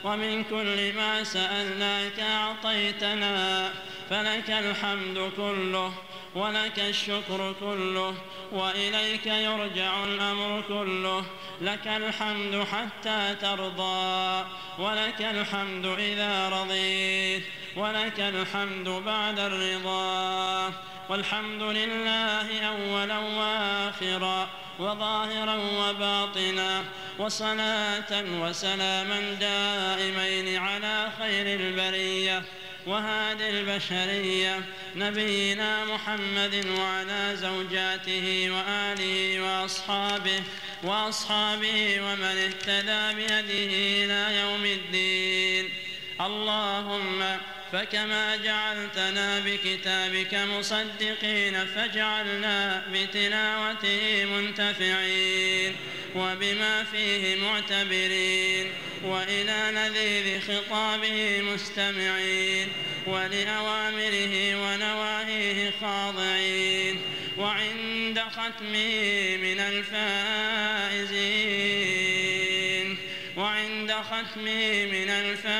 ومن كل ما سألناك أعطيتنا، فلك الحمد كله ولك الشكر كله، وإليك يرجع الأمر كله. لك الحمد حتى ترضى، ولك الحمد إذا رضيت، ولك الحمد بعد الرضا. والحمد لله أولا وآخرا وظاهرا وباطنا، وصلاة وسلاما دائمين على خير البرية وهادي البشرية نبينا محمد وعلى زوجاته وآله وأصحابه وأصحابه ومن اهتدى بهديه إلى يوم الدين. اللهم فكما جعلتنا بكتابك مصدقين، فاجعلنا بتلاوته منتفعين وبما فيه معتبرين، وإلى لذيذ خطابه مستمعين، ولأوامره ونواهيه خاضعين، وعند ختمه من الفائزين وعند ختمه من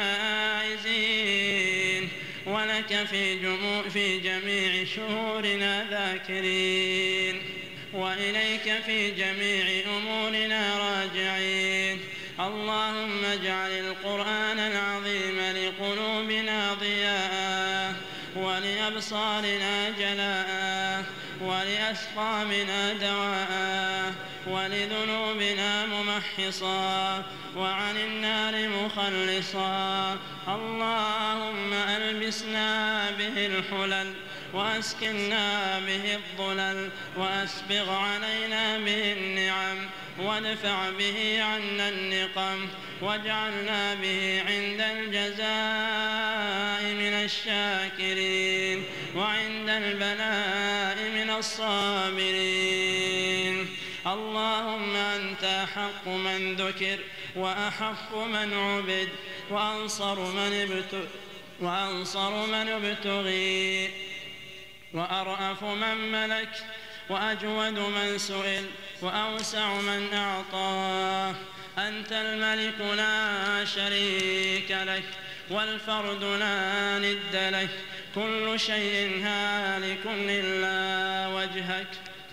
الفائزين ولك في, جمو في جميع شهورنا ذاكرين، وإليك في جميع أمورنا راجعين. اللهم اجعل القرآن العظيم لقلوبنا ضياء، ولأبصارنا جلاء، ولأسقامنا دواء، ولذنوبنا ممحصا، وعن النار مخلصا. اللهم ألبسنا به الحلل، وأسكننا به الظلل، وأسبغ علينا به النعم، وادفع به عنا النقم، واجعلنا به عند الجزاء من الشاكرين، وعند البلاء من الصابرين. اللهم أنت أحق من ذكر، وأحق من عبد، وأنصر من ابتغي وأنصر من ابتغي وأرأف من ملك، وأجود من سئل، وأوسع من أعطى. أنت الملك لا شريك لك، والفرد لا ند لك، كل شيء هالك إلا وجهك،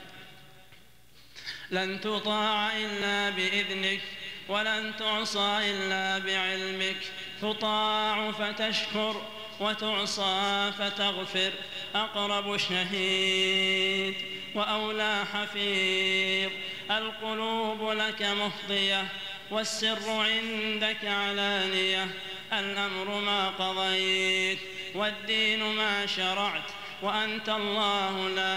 لن تطاع إلا بإذنك، ولن تعصى إلا بعلمك. تطاع فتشكر، وتعصى فتغفر. أقرب شهيد وأولى حفيظ، القلوب لك مفضية، والسر عندك علانية. الأمر ما قضيت، والدين ما شرعت، وأنت الله لا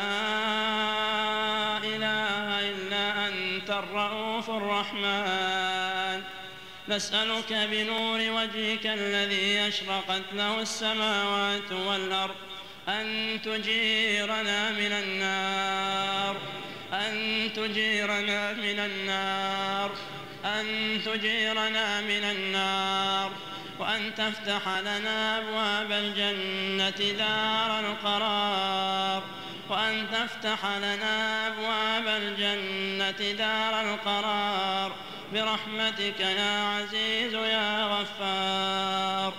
إله إلا أنت الرؤوف الرحمن. نسألك بنور وجهك الذي أشرقت له السماوات والأرض أن تجيرنا من النار أن تجيرنا من النار أن تجيرنا من النار وأن تفتح لنا أبواب الجنة دار القرار وأن تفتح لنا أبواب الجنة دار القرار برحمتك يا عزيز يا غفار.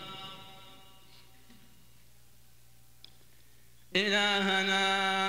إلهنا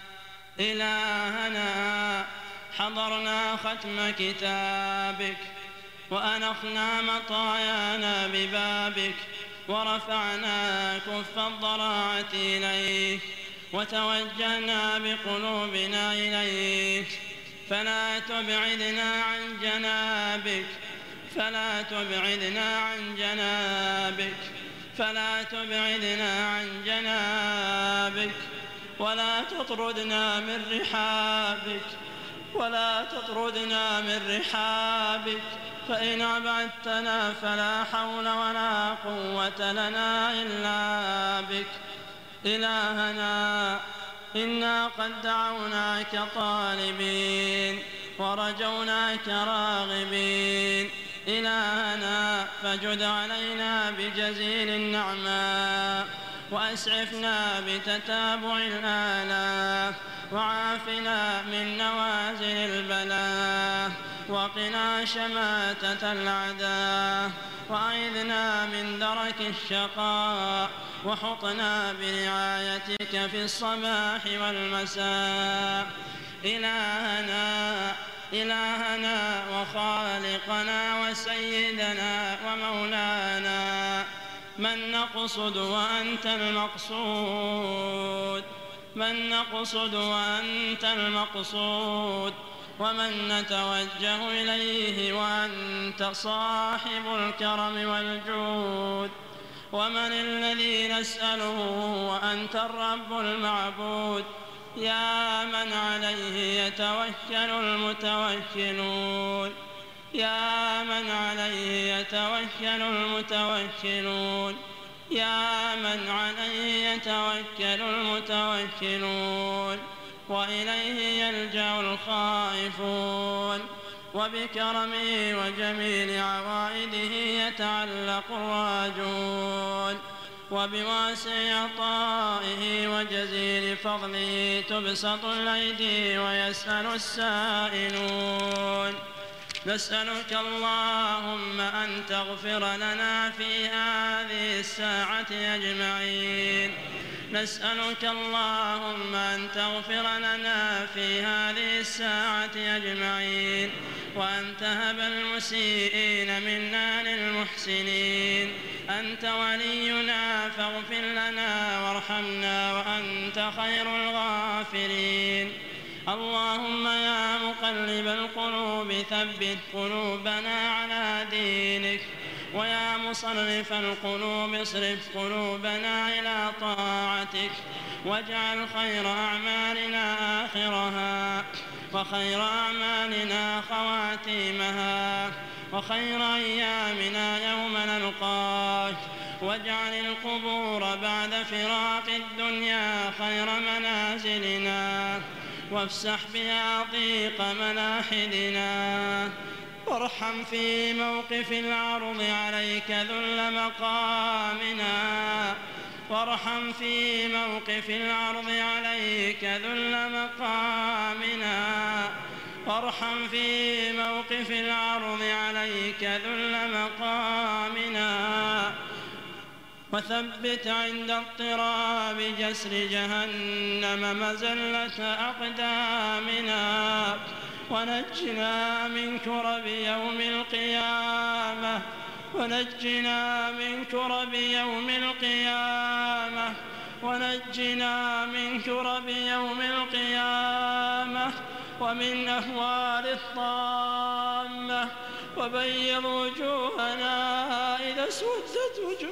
إلهنا حضرنا ختم كتابك، وأنخنا مطايانا ببابك، ورفعنا كف الضراعة إليك، وتوجهنا بقلوبنا إليك. فلا تبعدنا عن جنابك فلا تبعدنا عن جنابك فلا تبعدنا عن جنابك ولا تطردنا من رحابك ولا تطردنا من رحابك فإن أبعدتنا فلا حول ولا قوة لنا إلا بك. إلهنا إنا قد دعوناك طالبين ورجوناك راغبين. إلهنا فجد علينا بجزيل النعماء، وأسعفنا بتتابع الآلاف، وعافنا من نوازل البلاء، وقنا شماتة العداء، وأعذنا من درك الشقاء وحطنا برعايتك في الصباح والمساء. إلهنا إلهنا وخالقنا وسيدنا ومولانا، من نقصد وأنت المقصود، من نقصد وأنت المقصود، ومن نتوجه إليه وأنت صاحب الكرم والجود، ومن الذي نسأله وأنت الرب المعبود، يا من عليه يتوكل المتوكلون، يا من عليه يتوكل المتوكلون، يا من عليه يتوكل المتوكلون، وإليه يلجأ الخائفون، وبكرمه وجميل عوائده يتعلق الراجون، وبواسع عطائه وجزيل فضله تبسط الأيدي ويسأل السائلون. نسألك اللهم أن تغفر لنا في هذه الساعة أجمعين، نسألك اللهم أن تغفر لنا في هذه الساعة أجمعين، وأن تهب المسيئين منا للمحسنين. أنت ولينا فاغفر لنا وارحمنا وأنت خير الغافرين. اللهم يا مقلب القلوب ثبت قلوبنا على دينك، ويا مصرف القلوب اصرف قلوبنا إلى طاعتك، واجعل خير أعمالنا آخرها، وخير أعمالنا خواتيمها، وخير أيامنا يوم نلقاك، واجعل القبور بعد فراق الدنيا خير منازلنا، وافسح بها ضيق ملاحدنا، وارحم في موقف العرض عليك ذل مقامنا، وارحم في موقف العرض عليك ذل مقامنا، وارحم في موقف العرض عليك ذل مقامنا، وثبت عند اضطراب جسر جهنم مزلة أقدامنا، ونجنا من كرب يوم القيامة، ونجنا من كرب يوم القيامة، ونجنا من كرب يوم القيامة، ومن أهوال الطامة، وبيض وجوهنا إذا اسودت وجوه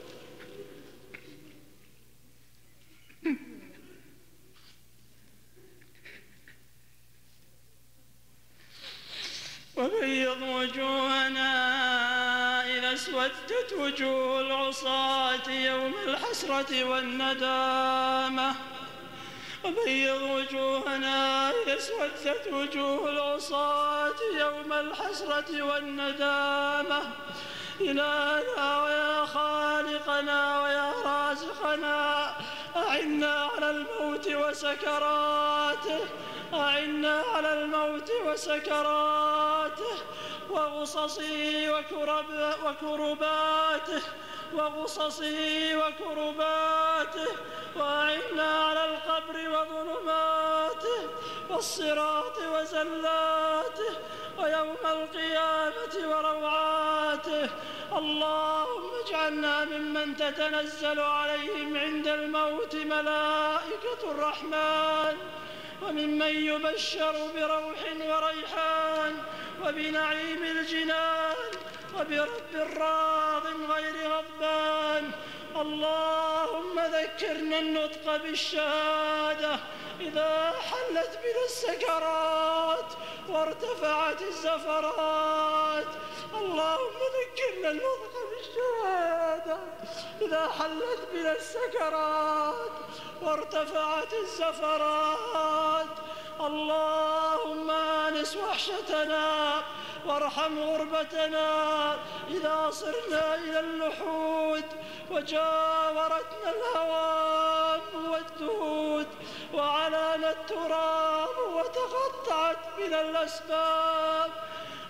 وبيض وجوهنا إذا اسودت وجوه العصاة يوم الحسرة والندامة، وبيض وجوهنا إذا اسودت وجوه العصاة يوم الحسرة والندامة. إلهنا ويا خالقنا ويا رازقنا، أعنا على الموت وسكراته، أعنا على الموت وسكراته، وغصصه وكرب وكرباته، وغصصه وكرباته، وأعنا على القبر وظلماته، والصراط وزلاته، ويوم القيامة وروعاته. اللهم اجعلنا ممن تتنزل عليهم عند الموت ملائكة الرحمن، وممن يبشر بروح وريحان وبنعيم الجنان وبرب راض غير غضبان. اللهم ذكرنا النطق بالشهادة إذا حلت بنا السكرات وارتفعت الزفرات. اللهم ذكرنا النطق بالشهادة إذا حلت بنا السكرات وارتفعت الزفرات. اللهم آنس وحشتنا وارحم غربتنا إذا صرنا إلى اللحود وجاورتنا الهوام والدود وعلانا التراب وتقطعت بنا الأسباب.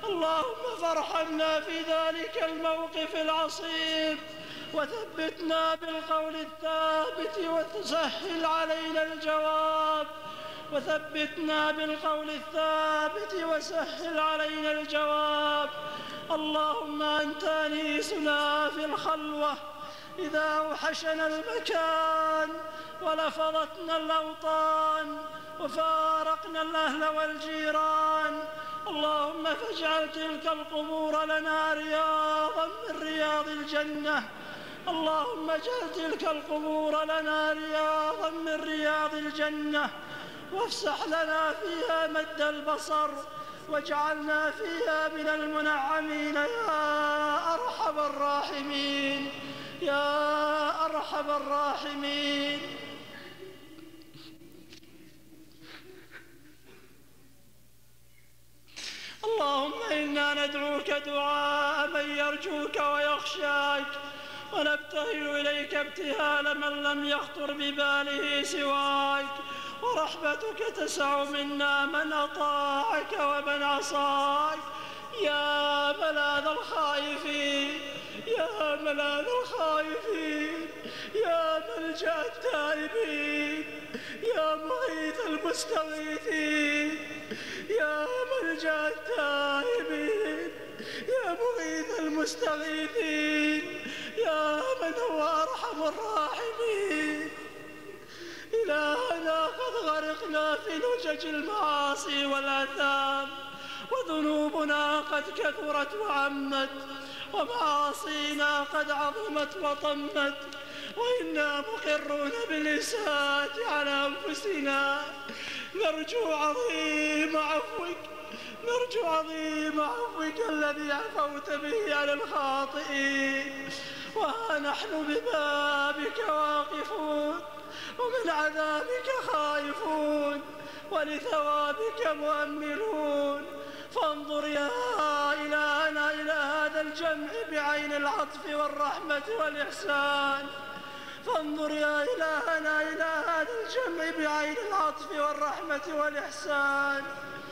اللهم فارحمنا في ذلك الموقف العصيب، وثبتنا بالقول الثابت، وتسهل علينا الجواب، وثبتنا بالقول الثابت وسهل علينا الجواب. اللهم أنت أنيسنا في الخلوة إذا أوحشنا المكان ولفظتنا الأوطان وفارقنا الأهل والجيران. اللهم فاجعل تلك القبور لنا رياضا من رياض الجنة. اللهم اجعل تلك القبور لنا رياضا من رياض الجنة، وافسح لنا فيها مد البصر، واجعلنا فيها من المنعمين يا أرحم الراحمين يا أرحم الراحمين. اللهم إنا ندعوك دعاء من يرجوك ويخشاك، ونبتهل إليك ابتهال من لم يخطر بباله سواك، ورحمتك تسع منا من أطاعك ومن عصاك. يا ملاذ الخائفين يا ملاذ الخائفين يا ملجأ التائبين يا مغيث المستغيثين يا ملجأ التائبين يا مغيث المستغيثين يا من هو أرحم الراحمين. إلهنا قد غرقنا في لجج المعاصي والآثام، وذنوبنا قد كثرت وعمت، ومعاصينا قد عظمت وطمت، وإنا مقرون بالإساءة على أنفسنا. نرجو عظيم عفوك نرجو عظيم عفوك الذي عفوت به على الخاطئين، وها نحن ببابك واقفون، ومن عذابك خائفون، ولثوابك مؤملون. فانظر يا إلهنا إلى هذا الجمع بعين العطف والرحمة والإحسان. فانظر يا إلهنا إلى هذا الجمع بعين العطف والرحمة والإحسان.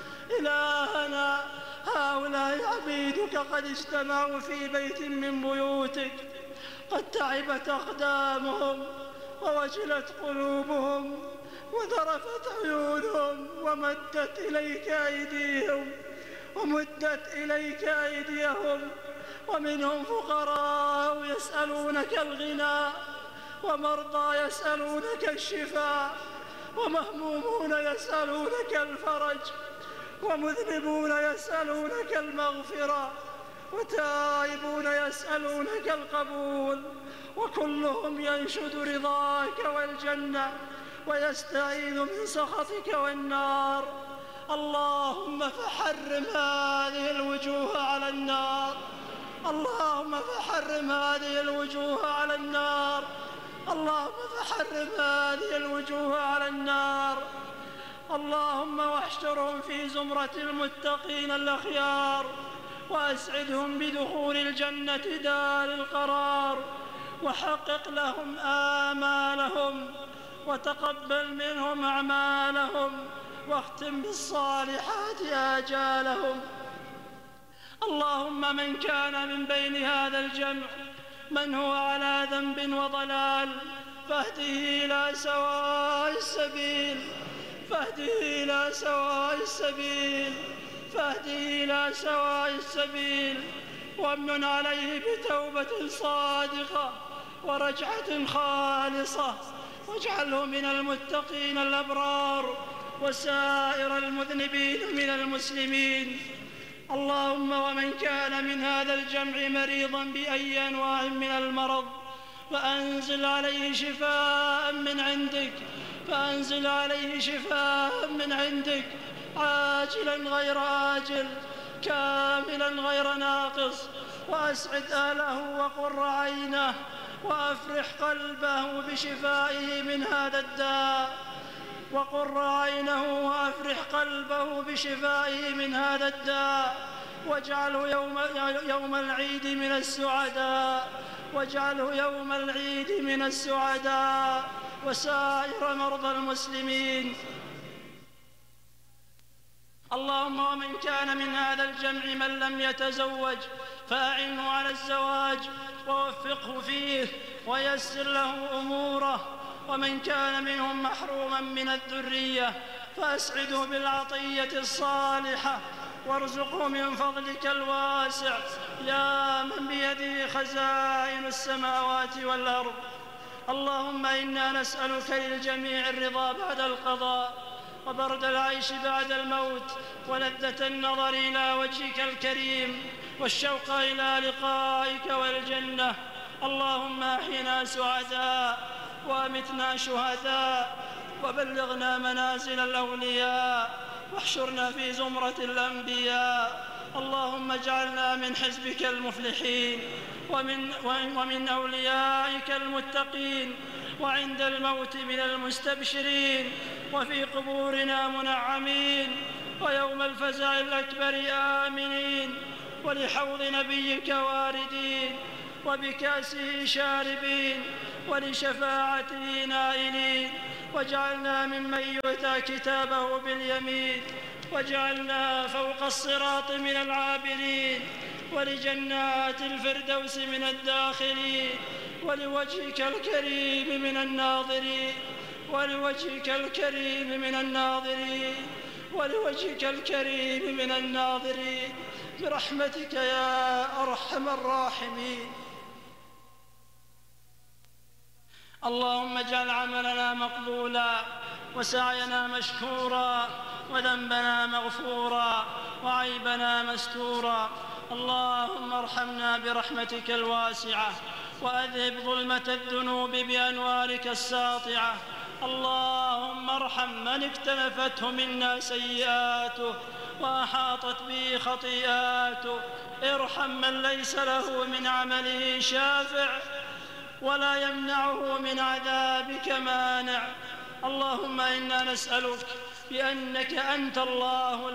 إلهنا هؤلاء عبيدك قد اجتمعوا في بيت من بيوتك، قد تعبت أقدامهم ووجلت قلوبهم وذرفت عيونهم، ومدت إليك أيديهم ومدت إليك أيديهم، ومنهم فقراء يسألونك الغنى، ومرضى يسألونك الشفاء، ومهمومون يسألونك الفرج، ومذنبون يسألونك المغفرة، وتائبون يسألونك القبول، وكلهم ينشد رضاك والجنة ويستعيذ من سخطك والنار. اللهم فحرم هذه الوجوه على النار اللهم فحرم هذه الوجوه على النار اللهم فحرم هذه الوجوه على النار. اللهم واحشرهم في زمرة المتقين الأخيار، وأسعدهم بدخول الجنة دار القرار، وحقق لهم آمالهم، وتقبل منهم أعمالهم، واختم بالصالحات آجالهم. اللهم من كان من بين هذا الجمع من هو على ذنب وضلال فاهده إلى سواء السبيل فاهده إلى سواء السبيل فاهده إلى سواء السبيل وامن عليه بتوبة صادقة ورجعة خالصة، واجعله من المتقين الأبرار وسائر المذنبين من المسلمين. اللهم ومن كان من هذا الجمع مريضا بأي أنواع من المرض فأنزل عليه شفاء من عندك فأنزل عليه شفاء من عندك عاجلا غير آجل كاملا غير ناقص، وأسعد أهله وقر عينه، وأفرح قلبه بشفائه من هذا الداء وقر عينه وأفرح قلبه بشفائه من هذا الداء، واجعله يوم, يوم العيد من السعداء واجعله يوم العيد من اللهم ومن كان من هذا الجمع من لم يتزوج فأعنه على الزواج ووفقه فيه ويسر له أموره، ومن كان منهم محروما من الذرية فأسعده بالعطية الصالحة وارزقه من فضلك الواسع يا من بيده خزائن السماوات والأرض. اللهم إنا نسألك للجميع الرضا بعد القضاء وبرد العيش بعد الموت ولذة النظر إلى وجهك الكريم والشوق إلى لقائك والجنة. اللهم أحينا سعداء وأمتنا شهداء وبلغنا منازل الأولياء واحشرنا في زمرة الأنبياء. اللهم اجعلنا من حزبك المفلحين ومن, ومن أوليائك المتقين، وعند الموت من المستبشرين، وفي قبورنا منعمين، ويوم الفزع الأكبر آمنين، ولحوض نبيك واردين، وبكأسه شاربين، ولشفاعته نائلين. واجعلنا ممن يؤتى كتابه باليمين، واجعلنا فوق الصراط من العابرين، ولجنات الفردوس من الداخلين، ولوجهك الكريم من الناظرين، ولوجهك الكريم من الناظرين، ولوجهك الكريم من الناظرين، برحمتك يا أرحم الراحمين. اللهم اجعل عملنا مقبولا وسعينا مشكورا وذنبنا مغفورا وعيبنا مستورا. اللهم ارحمنا برحمتك الواسعة وأذهب ظلمة الذنوب بأنوارك الساطعة. اللهم ارحم من اكتنفته منا سيئاته وأحاطت به خطيئاته. ارحم من ليس له من عمله شافع ولا يمنعه من عذابك مانع. اللهم إنا نسألك بأنك أنت الله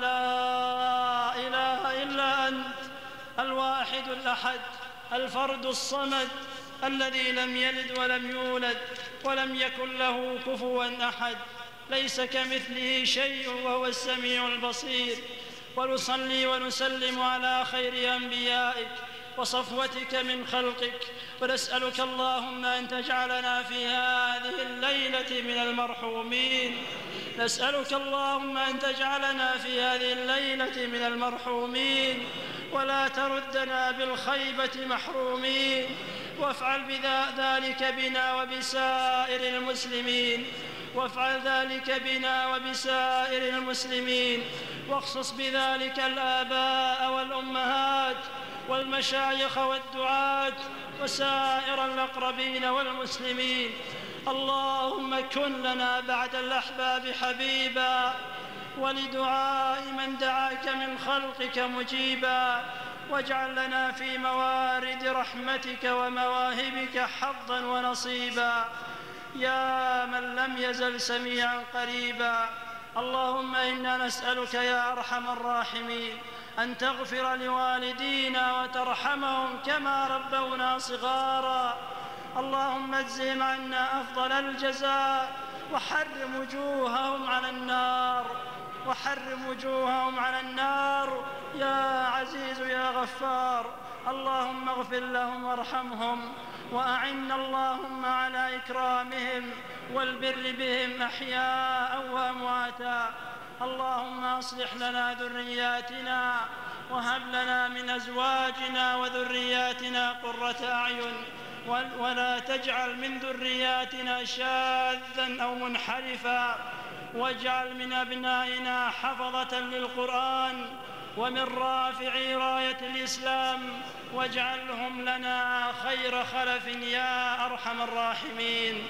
لا إله إلا أنت، الواحد الأحد الفرد الصمد الذي لم يلد ولم يولد ولم يكن له كفوا أحد، ليس كمثله شيء وهو السميع البصير. ونصلي ونسلم على خير أنبيائك وصفوتك من خلقك، ونسألك اللهم أن تجعلنا في هذه الليلة من المرحومين. نسألك اللهم أن تجعلنا في هذه الليلة من المرحومين، ولا تردنا بالخيبة محرومين. وافعل ذلك بنا وبسائر المسلمين، وافعل ذلك بنا وبسائر المسلمين، واخصص بذلك الآباء والأمهات والمشايخ والدعاة وسائر الأقربين والمسلمين. اللهم كن لنا بعد الأحباب حبيبا، ولدعاء من دعاك من خلقك مجيبا، واجعل لنا في موارد رحمتك ومواهبك حظا ونصيبا يا من لم يزل سميعا قريبا. اللهم إنا نسألك يا أرحم الراحمين أن تغفر لوالدينا وترحمهم كما ربونا صغارا. اللهم اجزهم عنا أفضل الجزاء، وحرم وجوههم على النار، وحرم وجوههم على النار يا عزيز يا غفار. اللهم اغفر لهم وارحمهم، وأعنا اللهم على إكرامهم والبر بهم أحياء وأمواتا. اللهم أصلح لنا ذرياتنا، وهب لنا من أزواجنا وذرياتنا قرة أعين، ولا تجعل من ذرياتنا شاذا أو منحرفا، واجعل من أبنائنا حفظة للقرآن ومن رافعي راية الإسلام، واجعلهم لنا خير خلف يا أرحم الراحمين.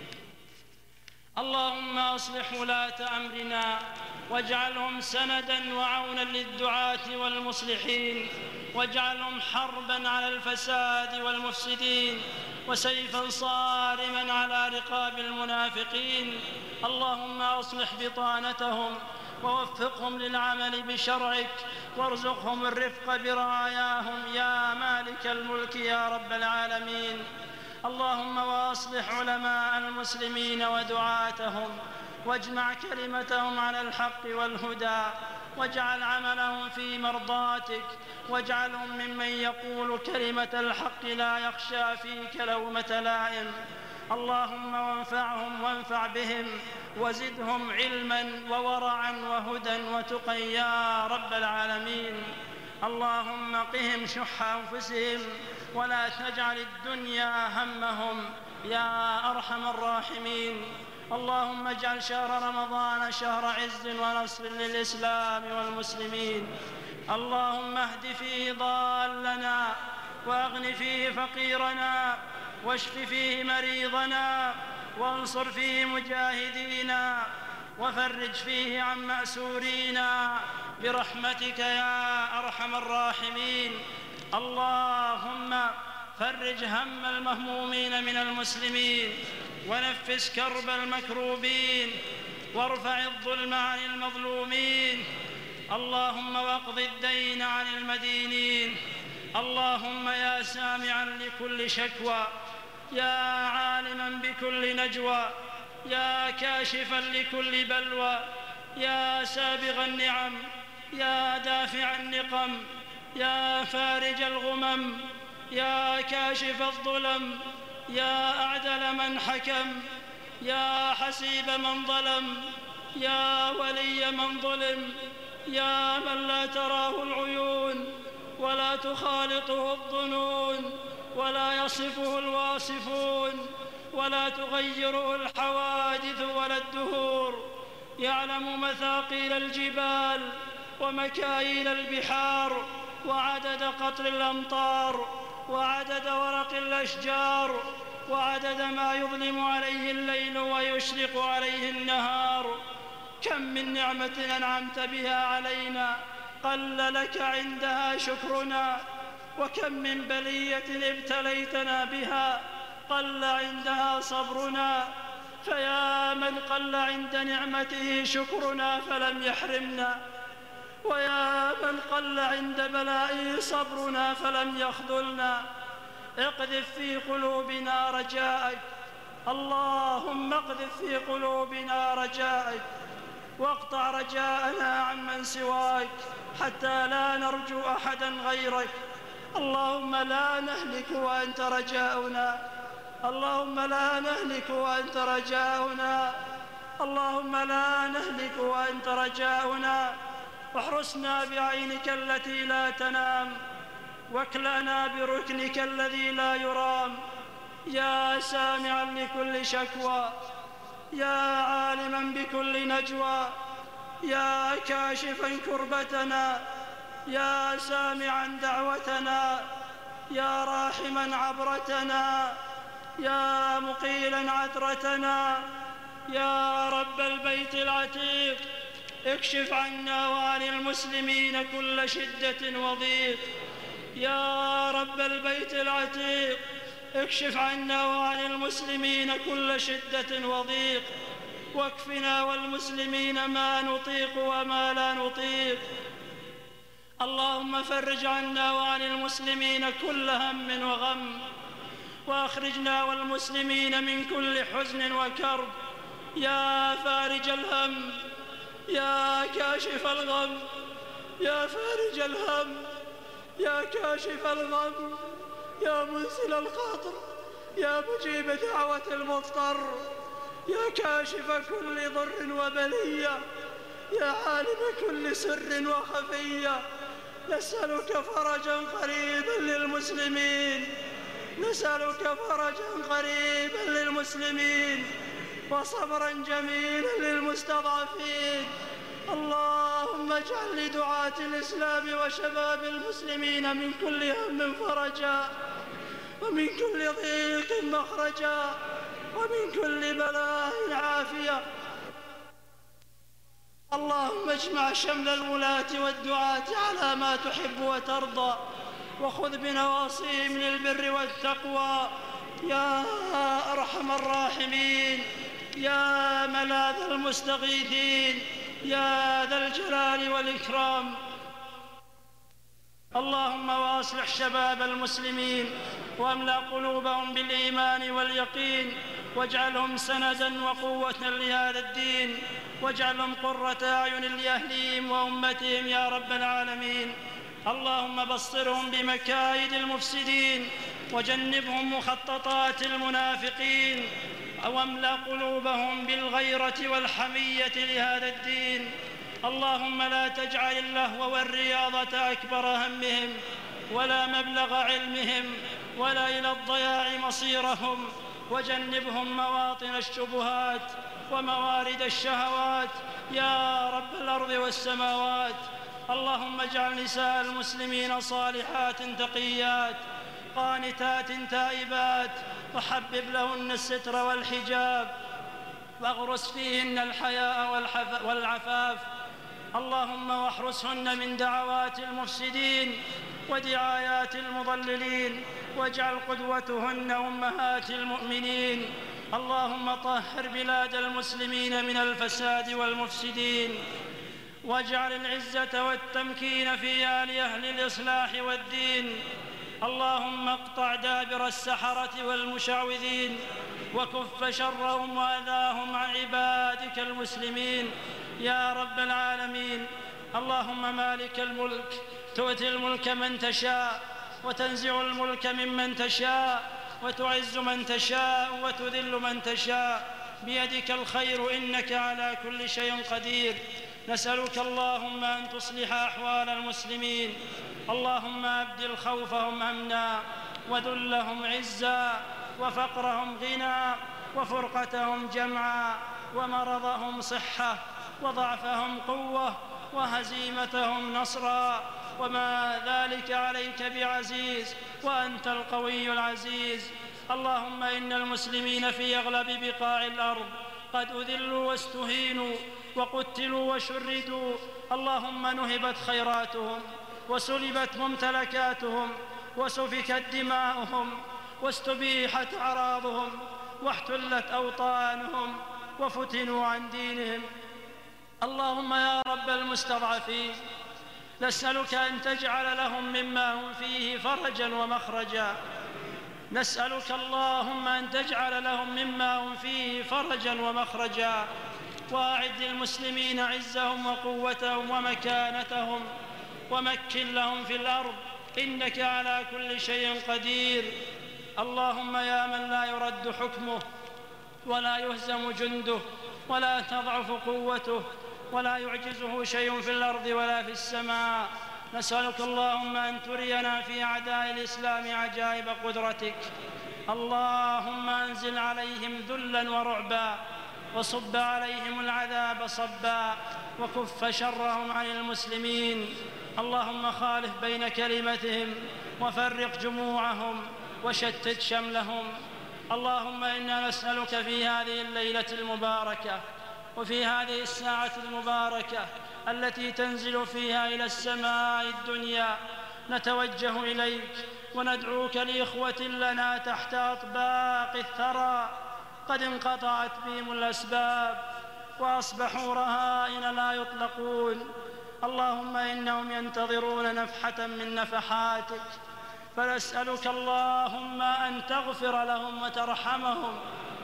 اللهم أصلح ولاة أمرنا، واجعلهم سندا وعونا للدعاة والمصلحين، واجعلهم حربا على الفساد والمفسدين، وسيفا صارما على رقاب المنافقين. اللهم أصلح بطانتهم ووفقهم للعمل بشرعك، وارزقهم الرفق برعاياهم يا مالك الملك يا رب العالمين. اللهم واصلح علماء المسلمين ودعاتهم، واجمع كلمتهم على الحق والهدى، واجعل عملهم في مرضاتك، واجعلهم ممن يقول كلمة الحق لا يخشى فيك لومة لائم. اللهم وانفعهم وانفع بهم، وزدهم علما وورعا وهدى وتقى يا رب العالمين. اللهم قهم شح أنفسهم، ولا تجعل الدنيا همهم يا أرحم الراحمين. اللهم اجعل شهر رمضان شهر عز ونصر للإسلام والمسلمين. اللهم اهد فيه ضالنا، واغن فيه فقيرنا، واشف فيه مريضنا، وانصر فيه مجاهدينا، وفرج فيه عن مأسورينا برحمتك يا أرحم الراحمين. اللهم فرج هم المهمومين من المسلمين، ونفس كرب المكروبين، وارفع الظلم عن المظلومين. اللهم واقض الدين عن المدينين. اللهم يا سامعا لكل شكوى، يا عالما بكل نجوى، يا كاشفا لكل بلوى، يا سابغ النعم، يا دافع النقم، يا فارج الغمم، يا كاشف الظلم، يا أعدل من حكم، يا حسيب من ظلم، يا ولي من ظلم، يا من لا تراه العيون ولا تخالطه الظنون ولا يصفه الواصفون ولا تغيره الحوادث ولا الدهور. يعلم مثاقيل الجبال ومكاييل البحار، وعدد قطر الأمطار، وعدد ورق الأشجار، وعدد ما يظلم عليه الليل ويشرق عليه النهار. كم من نعمة أنعمت بها علينا قل لك عندها شكرنا، وكم من بلية ابتليتنا بها قل عندها صبرنا. فيا من قل عند نعمته شكرنا فلم يحرمنا، ويا من قل عند بلائه صبرنا فلم يخذلنا. اقذف في قلوبنا رجاءك، اللهم اقذف في قلوبنا رجاءك، واقطع رجاءنا عمن سواك حتى لا نرجو أحدا غيرك. اللهم لا نهلك وأنت رجاؤنا، اللهم لا نهلك وأنت رجاؤنا، اللهم لا نهلك وأنت رجاؤنا. واحرسنا بعينك التي لا تنام، واكلأنا بركنك الذي لا يرام. يا سامعا لكل شكوى، يا عالما بكل نجوى، يا كاشفا كربتنا، يا سامعا دعوتنا، يا راحما عبرتنا، يا مقيلا عثرتنا، يا رب البيت العتيق اكشف عنا وعن المسلمين كل شدة وضيق. يا رب البيت العتيق اكشف عنا وعن المسلمين كل شدة وضيق، واكفنا والمسلمين ما نطيق وما لا نطيق. اللهم فرج عنا وعن المسلمين كل هم وغم، وأخرجنا والمسلمين من كل حزن وكرب. يا فارج الهم، يا كاشف الغم، يا فارج الهم، يا كاشف الغم، يا منزل الخاطر، يا مجيب دعوة المضطر، يا كاشف كل ضر وبلية، يا عالم كل سر وخفية. نسألك فرجا قريبا للمسلمين، نسألك فرجا قريبا للمسلمين، وصبرا جميلا للمستضعفين. اللهم اجعل لدعاة الإسلام وشباب المسلمين من كل هم فرجا، ومن كل ضيق مخرجا، ومن كل بلاء عافية. اللهم اجمع شمل الولاة والدعاة على ما تحب وترضى، وخذ بنواصيهم للبر والتقوى يا أرحم الراحمين، يا ملاذ المستغيثين، يا ذا الجلال والإكرام. اللهم واصلح شباب المسلمين، واملأ قلوبهم بالإيمان واليقين، واجعلهم سندا وقوة لهذا الدين، واجعلهم قرة أعين لأهلهم وأمتهم يا رب العالمين. اللهم بصرهم بمكايد المفسدين، وجنبهم مخططات المنافقين، واملأ قلوبهم بالغيرة والحمية لهذا الدين. اللهم لا تجعل اللهو والرياضة أكبر همهم، ولا مبلغ علمهم، ولا إلى الضياع مصيرهم، وجنبهم مواطن الشبهات وموارد الشهوات يا رب الأرض والسماوات. اللهم اجعل نساء المسلمين صالحات تقيات قانتات تائبات، وحبب لهن الستر والحجاب، واغرس فيهن الحياء والعفاف. اللهم واحرسهن من دعوات المفسدين ودعايات المضللين، واجعل قدوتهن أمهات المؤمنين. اللهم طهر بلاد المسلمين من الفساد والمفسدين، واجعل العزة والتمكين في آل أهل الإصلاح والدين. اللهم اقطع دابر السحرة والمشعوذين، وكف شرهم وأذاهم عن عبادك المسلمين يا رب العالمين. اللهم مالك الملك، تؤتي الملك من تشاء، وتنزع الملك ممن تشاء، وتعز من تشاء، وتذل من تشاء، بيدك الخير إنك على كل شيء قدير. نسألك اللهم أن تصلح أحوال المسلمين. اللهم أبدل خوفهم أمنا، وذلهم عزا، وفقرهم غنى، وفرقتهم جمعا، ومرضهم صحة، وضعفهم قوة، وهزيمتهم نصرا، وما ذلك عليك بعزيز، وأنت القوي العزيز. اللهم إن المسلمين في أغلب بقاع الأرض قد أذلوا واستهينوا وقتلوا وشردوا. اللهم نهبت خيراتهم، وسلبت ممتلكاتهم، وسفكت دماؤهم، واستبيحت أعراضهم، واحتلت أوطانهم، وفتنوا عن دينهم. اللهم يا رب المستضعفين، نسألك أن تجعل لهم مما هم فيه فرجا ومخرجا. نسألك اللهم أن تجعل لهم مما هم فيه فرجا ومخرجا، وأعد للمسلمين عزهم وقوتهم ومكانتهم، ومكن لهم في الأرض إنك على كل شيء قدير. اللهم يا من لا يرد حكمه، ولا يهزم جنده، ولا تضعف قوته، ولا يعجزه شيء في الأرض ولا في السماء، نسألك اللهم أن ترينا في أعداء الإسلام عجائب قدرتك. اللهم أنزل عليهم ذلا ورعبا، وصب عليهم العذاب صبا، وكف شرهم عن المسلمين. اللهم خالف بين كلمتهم، وفرق جموعهم، وشتت شملهم. اللهم إنا نسألك في هذه الليلة المباركة، وفي هذه الساعة المباركة التي تنزل فيها إلى السماء الدنيا، نتوجه إليك وندعوك لإخوة لنا تحت أطباق الثرى قد انقطعت بهم الأسباب، وأصبحوا رهائن لا يطلقون. اللهم إنهم ينتظرون نفحة من نفحاتك، فنسألك اللهم أن تغفر لهم وترحمهم.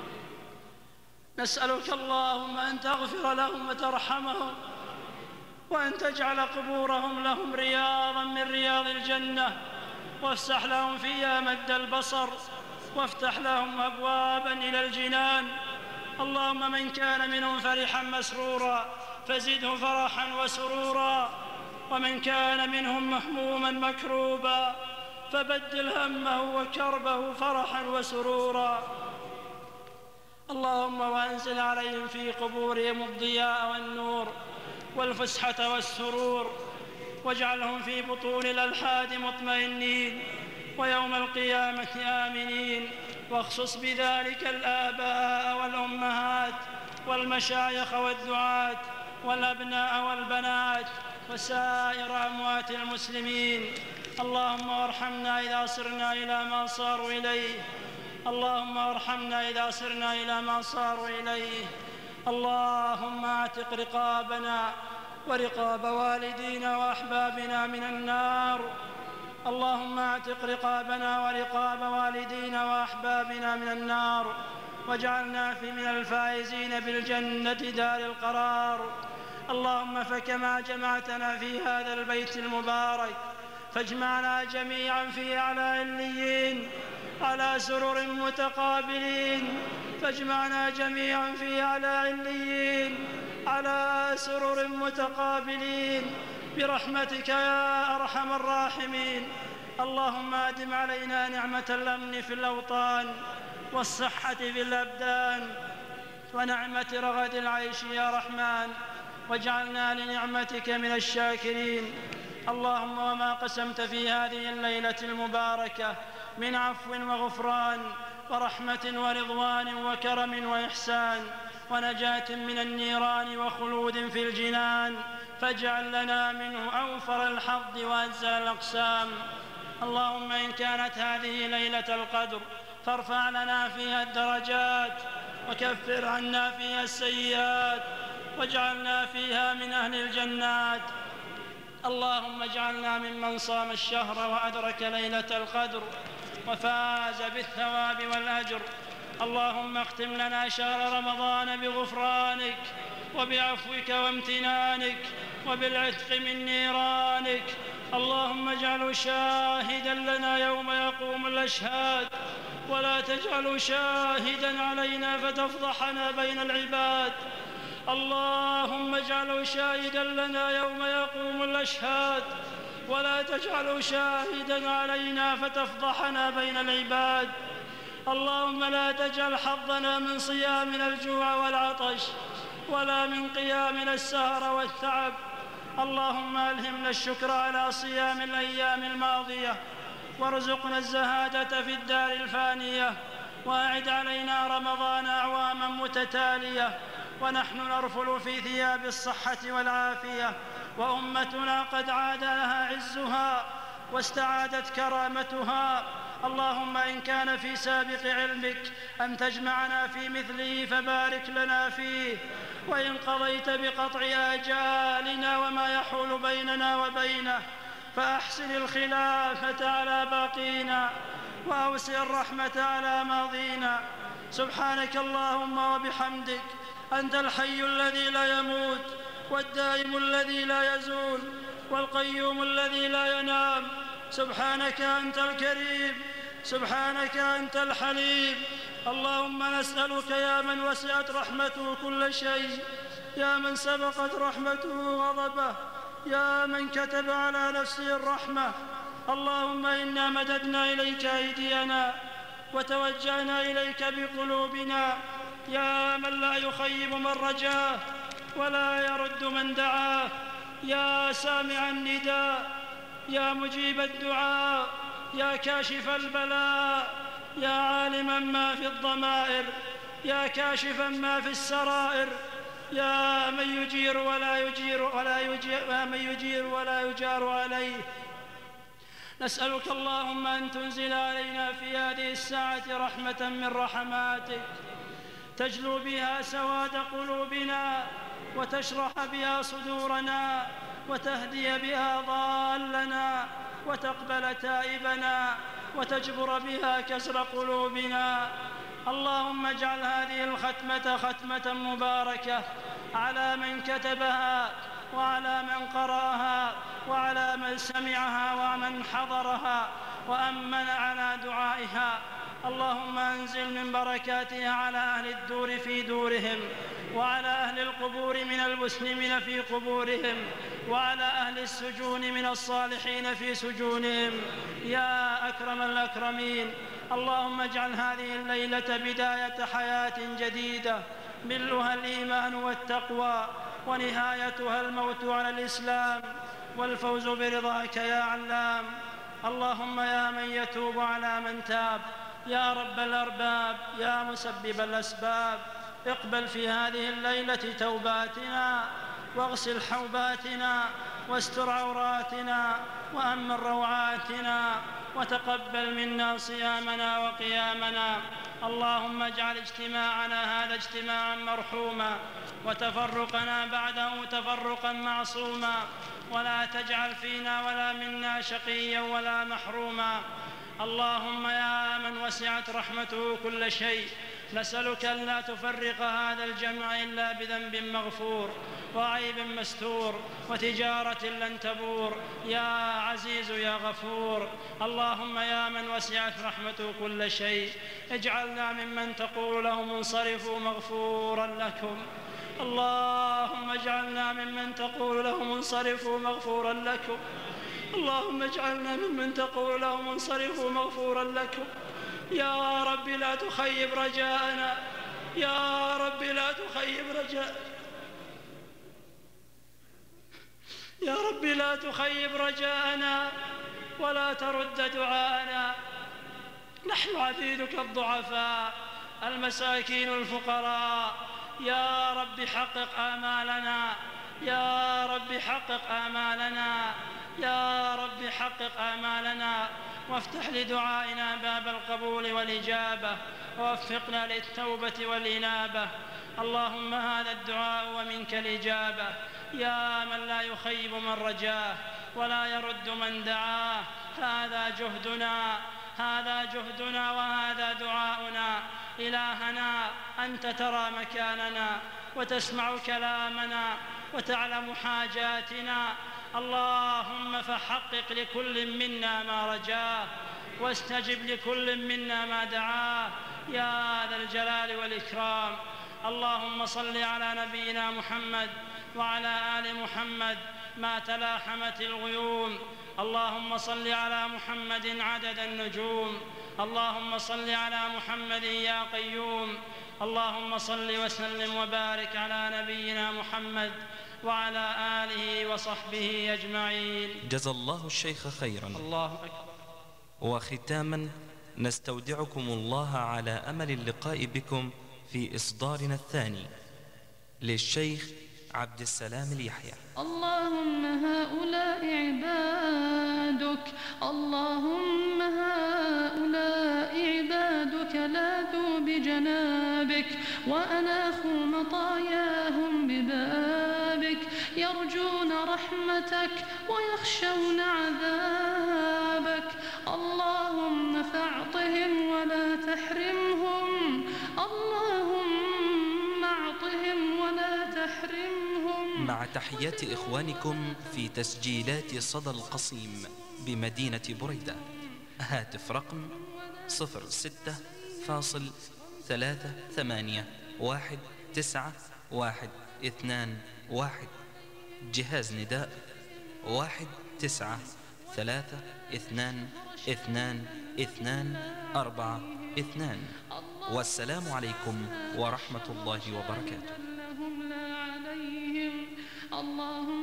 نسألك اللهم أن تغفر لهم وترحمهم، وأن تجعل قبورهم لهم رياضا من رياض الجنة، وافسح لهم فيها مد البصر، وافتح لهم أبوابا إلى الجنان. اللهم من كان منهم فرحا مسرورا فزده فرحا وسرورا، ومن كان منهم مهموما مكروبا فبدل همه وكربه فرحا وسرورا. اللهم وأنزل عليهم في قبورهم الضياء والنور والفسحة والسرور، واجعلهم في بطون الألحاد مطمئنين، ويوم القيامة آمنين. واخصص بذلك الآباء والأمهات والمشايخ والدعاة والأبناء والبنات وسائر أموات المسلمين. اللهم ارحمنا إذا صرنا إلى ما صاروا إليه. اللهم ارحمنا إذا صرنا إلى ما صاروا إليه. اللهم اعتق رقابنا ورقاب والدينا وأحبابنا من النار. اللهم اعتق رقابنا ورقاب والدينا وأحبابنا من النار. واجعلنا في من الفائزين بالجنة دار القرار. اللهم فكما جمعتنا في هذا البيت المبارك فاجمعنا جميعا في أعلى عليين على سرر متقابلين، فاجمعنا جميعا في أعلى عليين على سرر متقابلين برحمتك يا أرحم الراحمين. اللهم أدم علينا نعمة الأمن في الأوطان والصحة في الأبدان ونعمة رغد العيش يا رحمن، واجعلنا لنعمتك من الشاكرين. اللهم وما قسمت في هذه الليلة المباركة من عفو وغفران ورحمة ورضوان وكرم وإحسان ونجاة من النيران وخلود في الجنان، فاجعل لنا منه أوفر الحظ وأجزل الأقسام. اللهم إن كانت هذه ليلة القدر فارفع لنا فيها الدرجات وكفر عنا فيها السيئات واجعلنا فيها من أهل الجنات. اللهم اجعلنا ممن صام الشهر وأدرك ليلة القدر وفاز بالثواب والأجر. اللهم اختم لنا شهر رمضان بغفرانك وبعفوك وامتنانك وبالعتق من نيرانك. اللهم اجعله شاهدا لنا يوم يقوم الأشهاد، ولا تجعله شاهدا علينا فتفضحنا بين العباد. اللهم اجعله شاهدا لنا يوم يقوم الأشهاد، ولا تجعله شاهدا علينا فتفضحنا بين العباد. اللهم لا تجعل حظنا من صيامنا الجوع والعطش ولا من قيامنا السهر والتعب. اللهم ألهمنا الشكر على صيام الأيام الماضية، وارزقنا الزهادة في الدار الفانية، وأعد علينا رمضان أعواما متتالية ونحن نرفل في ثياب الصحة والعافية، وأمتنا قد عاد لها عزها واستعادت كرامتها. اللهم إن كان في سابق علمك أن تجمعنا في مثله فبارك لنا فيه، وإن قضيت بقطع آجالنا وما يحول بيننا وبينه فأحسن الخلافة على باقينا وأوسع الرحمة على ماضينا. سبحانك اللهم وبحمدك، أنت الحي الذي لا يموت والدائم الذي لا يزول والقيوم الذي لا ينام. سبحانك أنت الكريم، سبحانك أنت الحليم. اللهم نسألك يا من وسعت رحمته كل شيء، يا من سبقت رحمته غضبه، يا من كتب على نفسه الرحمة. اللهم إنا مددنا إليك أيدينا وتوجهنا إليك بقلوبنا، يا من لا يخيب من رجاه ولا يرد من دعاه، يا سامع النداء، يا مجيب الدعاء، يا كاشف البلاء، يا عالما ما في الضمائر، يا كاشفا ما في السرائر، يا من يجير ولا يجير ولا يجير يا من يجير ولا يجار عليه. نسألك اللهم أن تنزل علينا في هذه الساعة رحمة من رحماتك تجلو بها سواد قلوبنا وتشرح بها صدورنا وتهدي بها ضالنا وتقبل تائبنا وتجبر بها كسر قلوبنا. اللهم اجعل هذه الختمة ختمة مباركة على من كتبها وعلى من قرأها وعلى من سمعها ومن حضرها وأمن على دعائها. اللهم أنزل من بركاتها على أهل الدور في دورهم، وعلى أهل القبور من المسلمين في قبورهم، وعلى أهل السجون من الصالحين في سجونهم يا أكرم الأكرمين. اللهم اجعل هذه الليلة بداية حياة جديدة ملؤها الإيمان والتقوى ونهايتها الموت على الإسلام والفوز برضاك يا علام. اللهم يا من يتوب على من تاب، يا رب الأرباب، يا مسبب الأسباب، اقبل في هذه الليلة توباتنا واغسل حوباتنا واستر عوراتنا وأمن روعاتنا وتقبل منا صيامنا وقيامنا. اللهم اجعل اجتماعنا هذا اجتماعا مرحوما وتفرقنا بعده تفرقا معصوما، ولا تجعل فينا ولا منا شقيا ولا محروما. اللهم يا من وسعت رحمته كل شيء نسألك ألا تفرق هذا الجمع إلا بذنب مغفور وعيب مستور وتجارة لن تبور يا عزيز يا غفور. اللهم يا من وسعت رحمته كل شيء اجعلنا ممن تقول لهم انصرفوا مغفورا لكم. اللهم اجعلنا ممن تقول لهم انصرفوا مغفورا لكم. اللهم اجعلنا ممن تقول لهم انصرفوا مغفورا لكم. يا رب لا تخيب رجاءنا، يا رب لا تخيب رجاءنا، يا رب لا تخيب رجاءنا ولا ترد دعاءنا. نحن عبيدك الضعفاء المساكين الفقراء، يا رب حقق آمالنا، يا رب حقق آمالنا، يا رب حقق آمالنا، وافتح لدعائنا باب القبول والإجابة، ووفقنا للتوبة والإنابة. اللهم هذا الدعاء ومنك الإجابة، يا من لا يخيب من رجاه ولا يرد من دعاه. هذا جهدنا، هذا جهدنا وهذا دعاؤنا. إلهنا أنت ترى مكاننا وتسمع كلامنا وتعلم حاجاتنا. اللهم فحقق لكل منا ما رجاه واستجب لكل منا ما دعاه يا ذا الجلال والإكرام. اللهم صل على نبينا محمد وعلى آل محمد ما تلاحمت الغيوم. اللهم صل على محمد عدد النجوم. اللهم صل على محمد يا قيوم. اللهم صل وسلم وبارك على نبينا محمد وعلى آله وصحبه أجمعين. جزى الله الشيخ خيرا. الله أكبر. وختاما نستودعكم الله على أمل اللقاء بكم في إصدارنا الثاني للشيخ عبد السلام اليحيى. اللهم هؤلاء عبادك، اللهم هؤلاء عبادك لاذوا بجنابك وأناخوا مطاياهم ببابك، يرجون رحمتك ويخشون عذابك. اللهم فاعطهم ولا تحرمهم، اللهم اعطهم ولا تحرمهم. مع تحيات إخوانكم في تسجيلات صدى القصيم بمدينة بريدة. هاتف رقم صفر ستة فاصل ثلاثة ثمانية واحد تسعة واحد اثنان واحد. جهاز نداء واحد تسعة ثلاثة اثنان اثنان اثنان أربعة اثنان. والسلام عليكم ورحمة الله وبركاته. اللهم